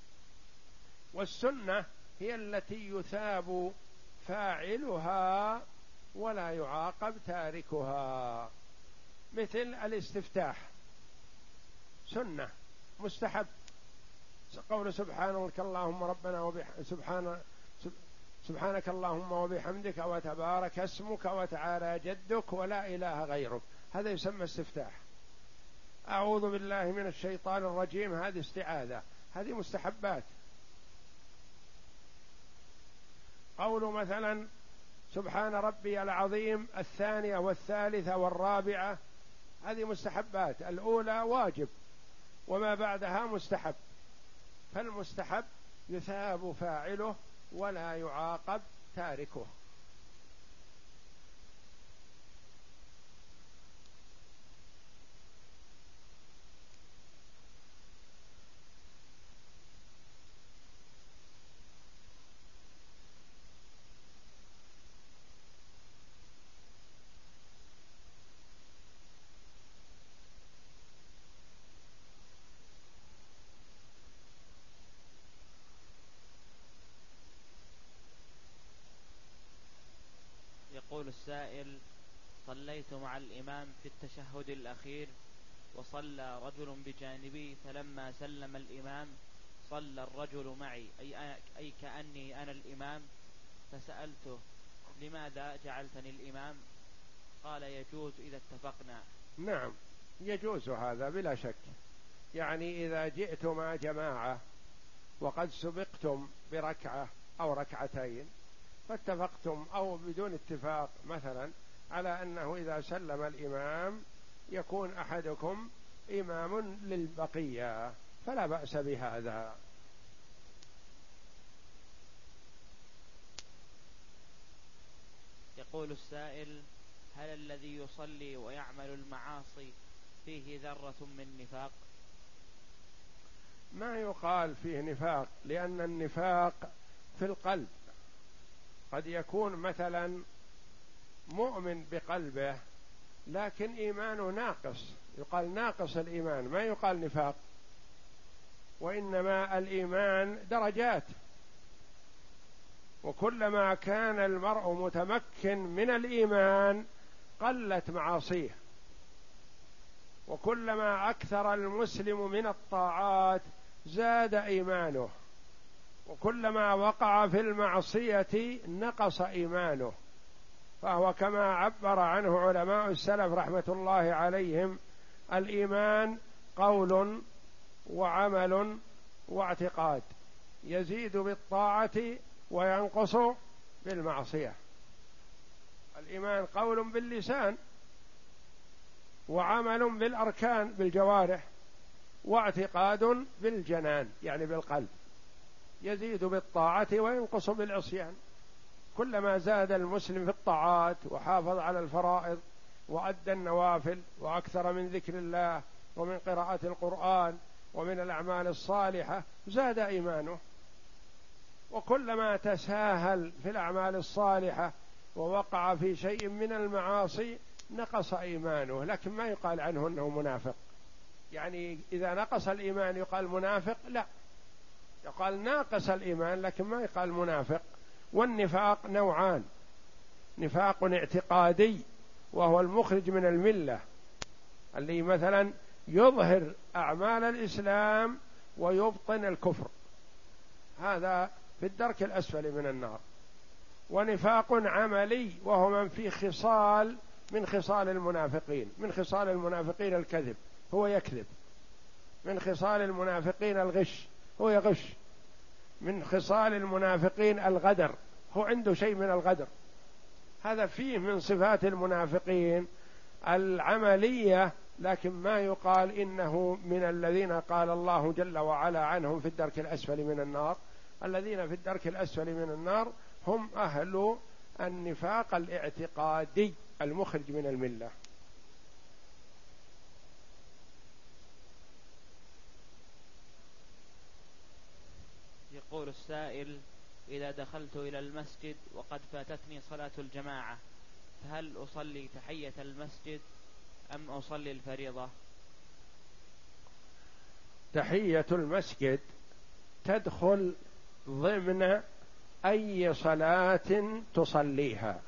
والسنة هي التي يثاب فاعلها ولا يعاقب تاركها، مثل الاستفتاح سنة مستحب، قول سبحانك اللهم ربنا وبح... سبحان سبحانك اللهم وبحمدك وتبارك اسمك وتعالى جدك ولا إله غيرك، هذا يسمى استفتاح. أعوذ بالله من الشيطان الرجيم، هذه استعاذة، هذه مستحبات. قول مثلا سبحان ربي العظيم الثانية والثالثة والرابعة، هذه مستحبات. الأولى واجب وما بعدها مستحب، فالمستحب يثاب فاعله ولا يعاقب تاركه. يقول السائل: صليت مع الإمام في التشهد الأخير وصلى رجل بجانبي، فلما سلم الإمام صلى الرجل معي أي, أي كأني أنا الإمام، فسألته: لماذا جعلتني الإمام؟ قال: يجوز إذا اتفقنا. نعم يجوز هذا بلا شك، يعني إذا جئت مع جماعة وقد سبقتم بركعة أو ركعتين فاتفقتم، أو بدون اتفاق مثلا على أنه إذا سلم الإمام يكون أحدكم إمام للبقية، فلا بأس بهذا. يقول السائل: هل الذي يصلي ويعمل المعاصي فيه ذرة من نفاق؟ ما يقال فيه نفاق، لأن النفاق في القلب. قد يكون مثلا مؤمن بقلبه لكن إيمانه ناقص، يقال ناقص الإيمان، ما يقال نفاق. وإنما الإيمان درجات، وكلما كان المرء متمكن من الإيمان قلت معاصيه، وكلما أكثر المسلم من الطاعات زاد إيمانه، وكلما وقع في المعصية نقص إيمانه. فهو كما عبر عنه علماء السلف رحمة الله عليهم: الإيمان قول وعمل واعتقاد، يزيد بالطاعة وينقص بالمعصية. الإيمان قول باللسان، وعمل بالأركان بالجوارح، واعتقاد بالجنان يعني بالقلب، يزيد بالطاعة وينقص بالعصيان. كلما زاد المسلم في الطاعات وحافظ على الفرائض وأدى النوافل وأكثر من ذكر الله ومن قراءة القرآن ومن الأعمال الصالحة زاد إيمانه، وكلما تساهل في الأعمال الصالحة ووقع في شيء من المعاصي نقص إيمانه. لكن ما يقال عنه أنه منافق، يعني إذا نقص الإيمان يقال منافق؟ لا، يقال ناقص الإيمان لكن ما يقال منافق. والنفاق نوعان: نفاق اعتقادي وهو المخرج من الملة، اللي مثلا يظهر أعمال الإسلام ويبطن الكفر، هذا في الدرك الأسفل من النار. ونفاق عملي وهو من فيه خصال من خصال المنافقين. من خصال المنافقين الكذب، هو يكذب. من خصال المنافقين الغش، هو يغش. من خصال المنافقين الغدر، هو عنده شيء من الغدر. هذا فيه من صفات المنافقين العملية، لكن ما يقال إنه من الذين قال الله جل وعلا عنهم في الدرك الأسفل من النار. الذين في الدرك الأسفل من النار هم أهل النفاق الاعتقادي المخرج من الملة. يقول السائل: إذا دخلت إلى المسجد وقد فاتتني صلاة الجماعة فهل أصلي تحية المسجد أم أصلي الفريضة؟ تحية المسجد تدخل ضمن أي صلاة تصليها،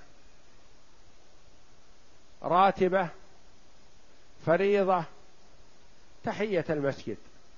راتبة، فريضة، تحية المسجد.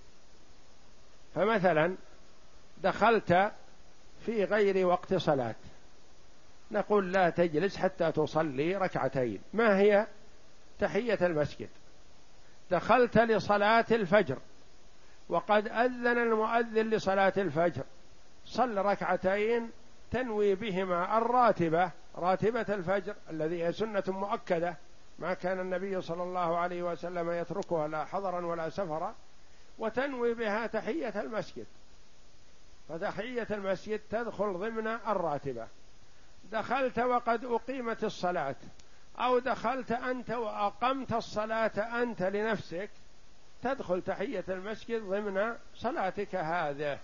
فمثلا دخلت في غير وقت صلاة، نقول لا تجلس حتى تصلي ركعتين. ما هي تحية المسجد؟ دخلت لصلاة الفجر وقد أذن المؤذن لصلاة الفجر، صل ركعتين تنوي بهما الراتبة، راتبة الفجر الذي هي سنة مؤكدة ما كان النبي صلى الله عليه وسلم يتركها لا حضرا ولا سفرا، وتنوي بها تحية المسجد. فتحية المسجد تدخل ضمن الراتبة. دخلت وقد أقيمت الصلاة، أو دخلت أنت وأقمت الصلاة أنت لنفسك، تدخل تحية المسجد ضمن صلاتك هذه.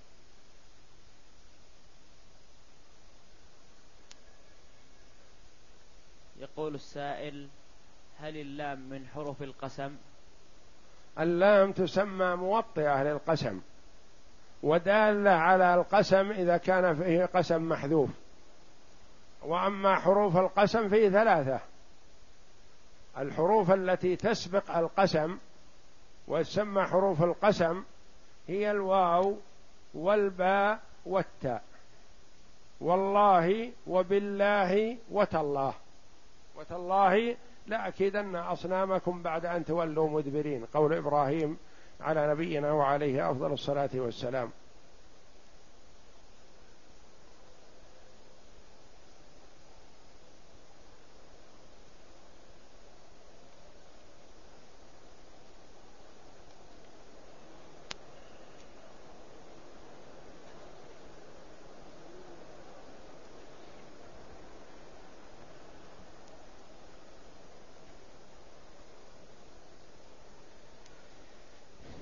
يقول السائل: هل اللام من حروف القسم؟ اللام تسمى موطئة للقسم، ودالة على القسم إذا كان فيه قسم محذوف. وأما حروف القسم فيه ثلاثة: الحروف التي تسبق القسم وتسمى حروف القسم هي الواو والباء والتاء، والله وبالله وتالله. وتالله لأكيدن أصنامكم بعد أن تولوا مدبرين، قول إبراهيم على نبينا وعليه أفضل الصلاة والسلام.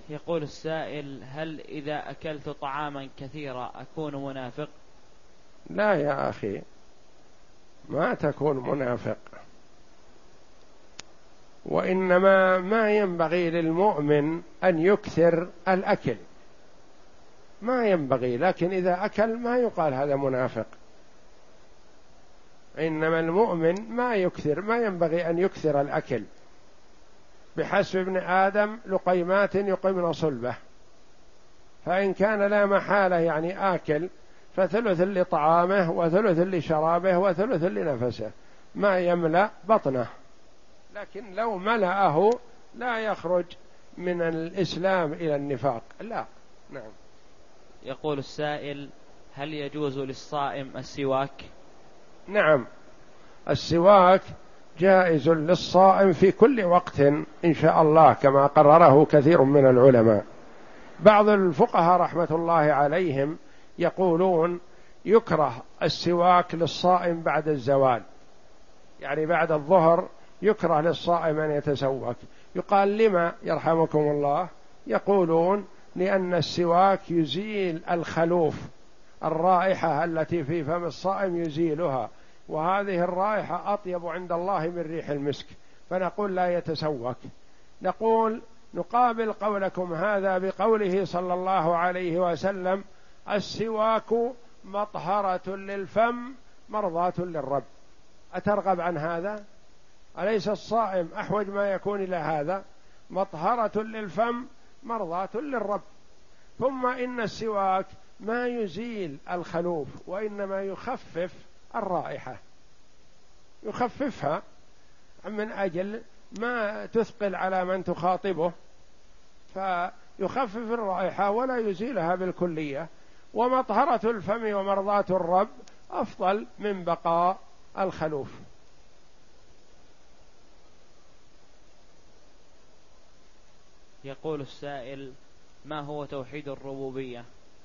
يقول السائل: هل إذا أكلت طعاما كثيرا أكون منافق؟ لا يا أخي، ما تكون منافق، وإنما ما ينبغي للمؤمن أن يكثر الأكل، ما ينبغي، لكن إذا أكل ما يقال هذا منافق. إنما المؤمن ما يكثر، ما ينبغي أن يكثر الأكل، بحسب ابن آدم لقيمات يقمن صلبه، فإن كان لا محالة يعني آكل فثلث لطعامه وثلث لشرابه وثلث لنفسه، ما يملأ بطنه، لكن لو ملأه لا يخرج من الإسلام إلى النفاق، لا. نعم. يقول السائل: هل يجوز للصائم السواك؟ نعم، السواك جائز للصائم في كل وقت إن شاء الله، كما قرره كثير من العلماء. بعض الفقهاء رحمة الله عليهم يقولون يكره السواك للصائم بعد الزوال، يعني بعد الظهر يكره للصائم أن يتسوك. يقال لما يرحمكم الله؟ يقولون لأن السواك يزيل الخلوف، الرائحة التي في فم الصائم يزيلها، وهذه الرائحة أطيب عند الله من ريح المسك، فنقول لا يتسوك. نقول نقابل قولكم هذا بقوله صلى الله عليه وسلم: السواك مطهرة للفم مرضاة للرب. أترغب عن هذا؟ أليس الصائم أحوج ما يكون إلى هذا؟ مطهرة للفم مرضاة للرب. ثم إن السواك ما يزيل الخلوف، وإنما يخفف الرائحة، يخففها من أجل ما تثقل على من تخاطبه، فيخفف الرائحة ولا يزيلها بالكلية. ومطهرة الفم ومرضاة الرب أفضل من بقاء الخلوف. يقول السائل: ما هو توحيد الربوبية؟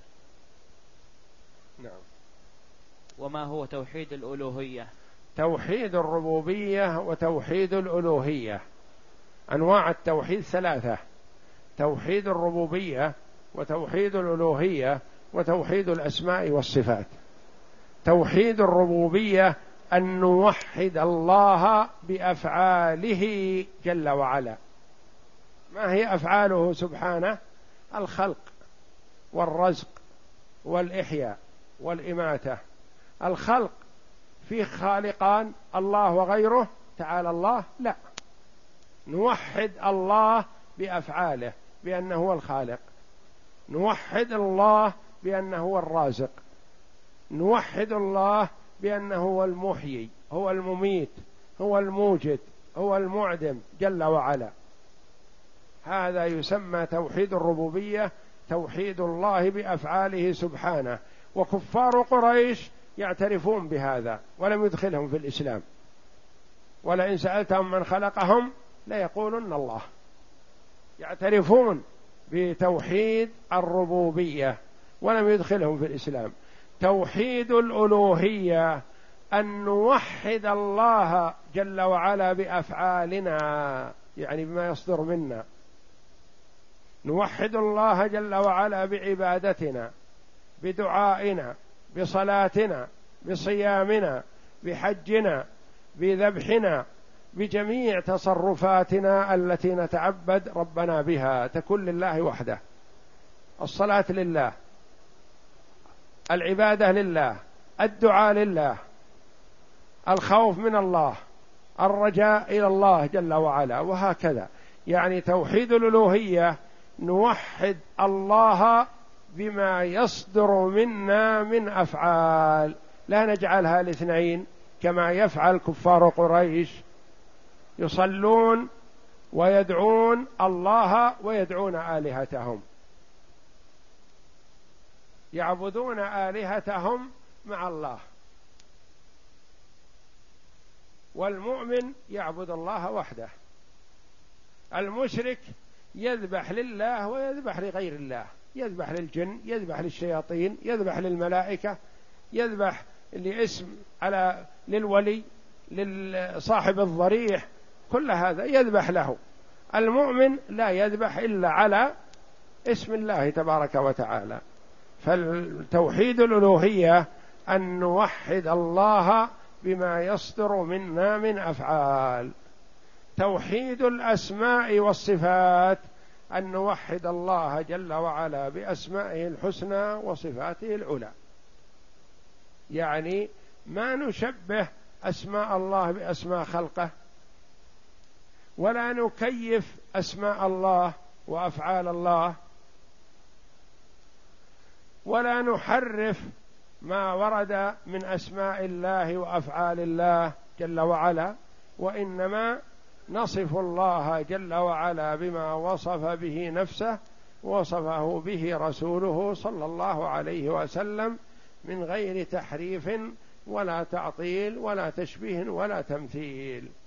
نعم. وما هو توحيد الألوهية؟ توحيد الربوبية وتوحيد الألوهية أنواع التوحيد ثلاثة: توحيد الربوبية وتوحيد الألوهية وتوحيد الأسماء والصفات. توحيد الربوبية أن نوحد الله بأفعاله جل وعلا. ما هي أفعاله سبحانه؟ الخلق والرزق والإحياء والإماتة. الخلق في خالقان الله وغيره تعالى الله؟ لا، نوحد الله بأفعاله بأنه هو الخالق، نوحد الله بأنه هو الرازق، نوحد الله بأنه هو المحيي، هو المميت، هو الموجد، هو المعدم جل وعلا. هذا يسمى توحيد الربوبية، توحيد الله بأفعاله سبحانه. وكفار قريش يعترفون بهذا ولم يدخلهم في الإسلام، ولئن سألتهم من خلقهم ليقولن الله. يعترفون بتوحيد الربوبية ولم يدخلهم في الإسلام. توحيد الألوهية أن نوحد الله جل وعلا بأفعالنا، يعني بما يصدر منا، نوحد الله جل وعلا بعبادتنا، بدعائنا، بصلاتنا، بصيامنا، بحجنا، بذبحنا، بجميع تصرفاتنا التي نتعبد ربنا بها تكون لله وحده. الصلاة لله، العبادة لله، الدعاء لله، الخوف من الله، الرجاء إلى الله جل وعلا، وهكذا. يعني توحيد الألوهية نوحد الله بما يصدر منا من أفعال، لا نجعلها الاثنين كما يفعل كفار قريش، يصلون ويدعون الله ويدعون آلهتهم، يعبدون آلهتهم مع الله. والمؤمن يعبد الله وحده. المشرك يذبح لله ويذبح لغير الله، يذبح للجن، يذبح للشياطين، يذبح للملائكة، يذبح لاسم على للولي، لصاحب الضريح، كل هذا يذبح له. المؤمن لا يذبح إلا على اسم الله تبارك وتعالى. فالتوحيد الألوهية أن نوحد الله بما يصدر منا من أفعال. توحيد الأسماء والصفات أن نوحد الله جل وعلا بأسمائه الحسنى وصفاته العلى، يعني ما نشبه أسماء الله بأسماء خلقه، ولا نكيف أسماء الله وأفعال الله، ولا نحرف ما ورد من أسماء الله وأفعال الله جل وعلا، وإنما نصف الله جل وعلا بما وصف به نفسه وصفه به رسوله صلى الله عليه وسلم من غير تحريف ولا تعطيل ولا تشبيه ولا تمثيل.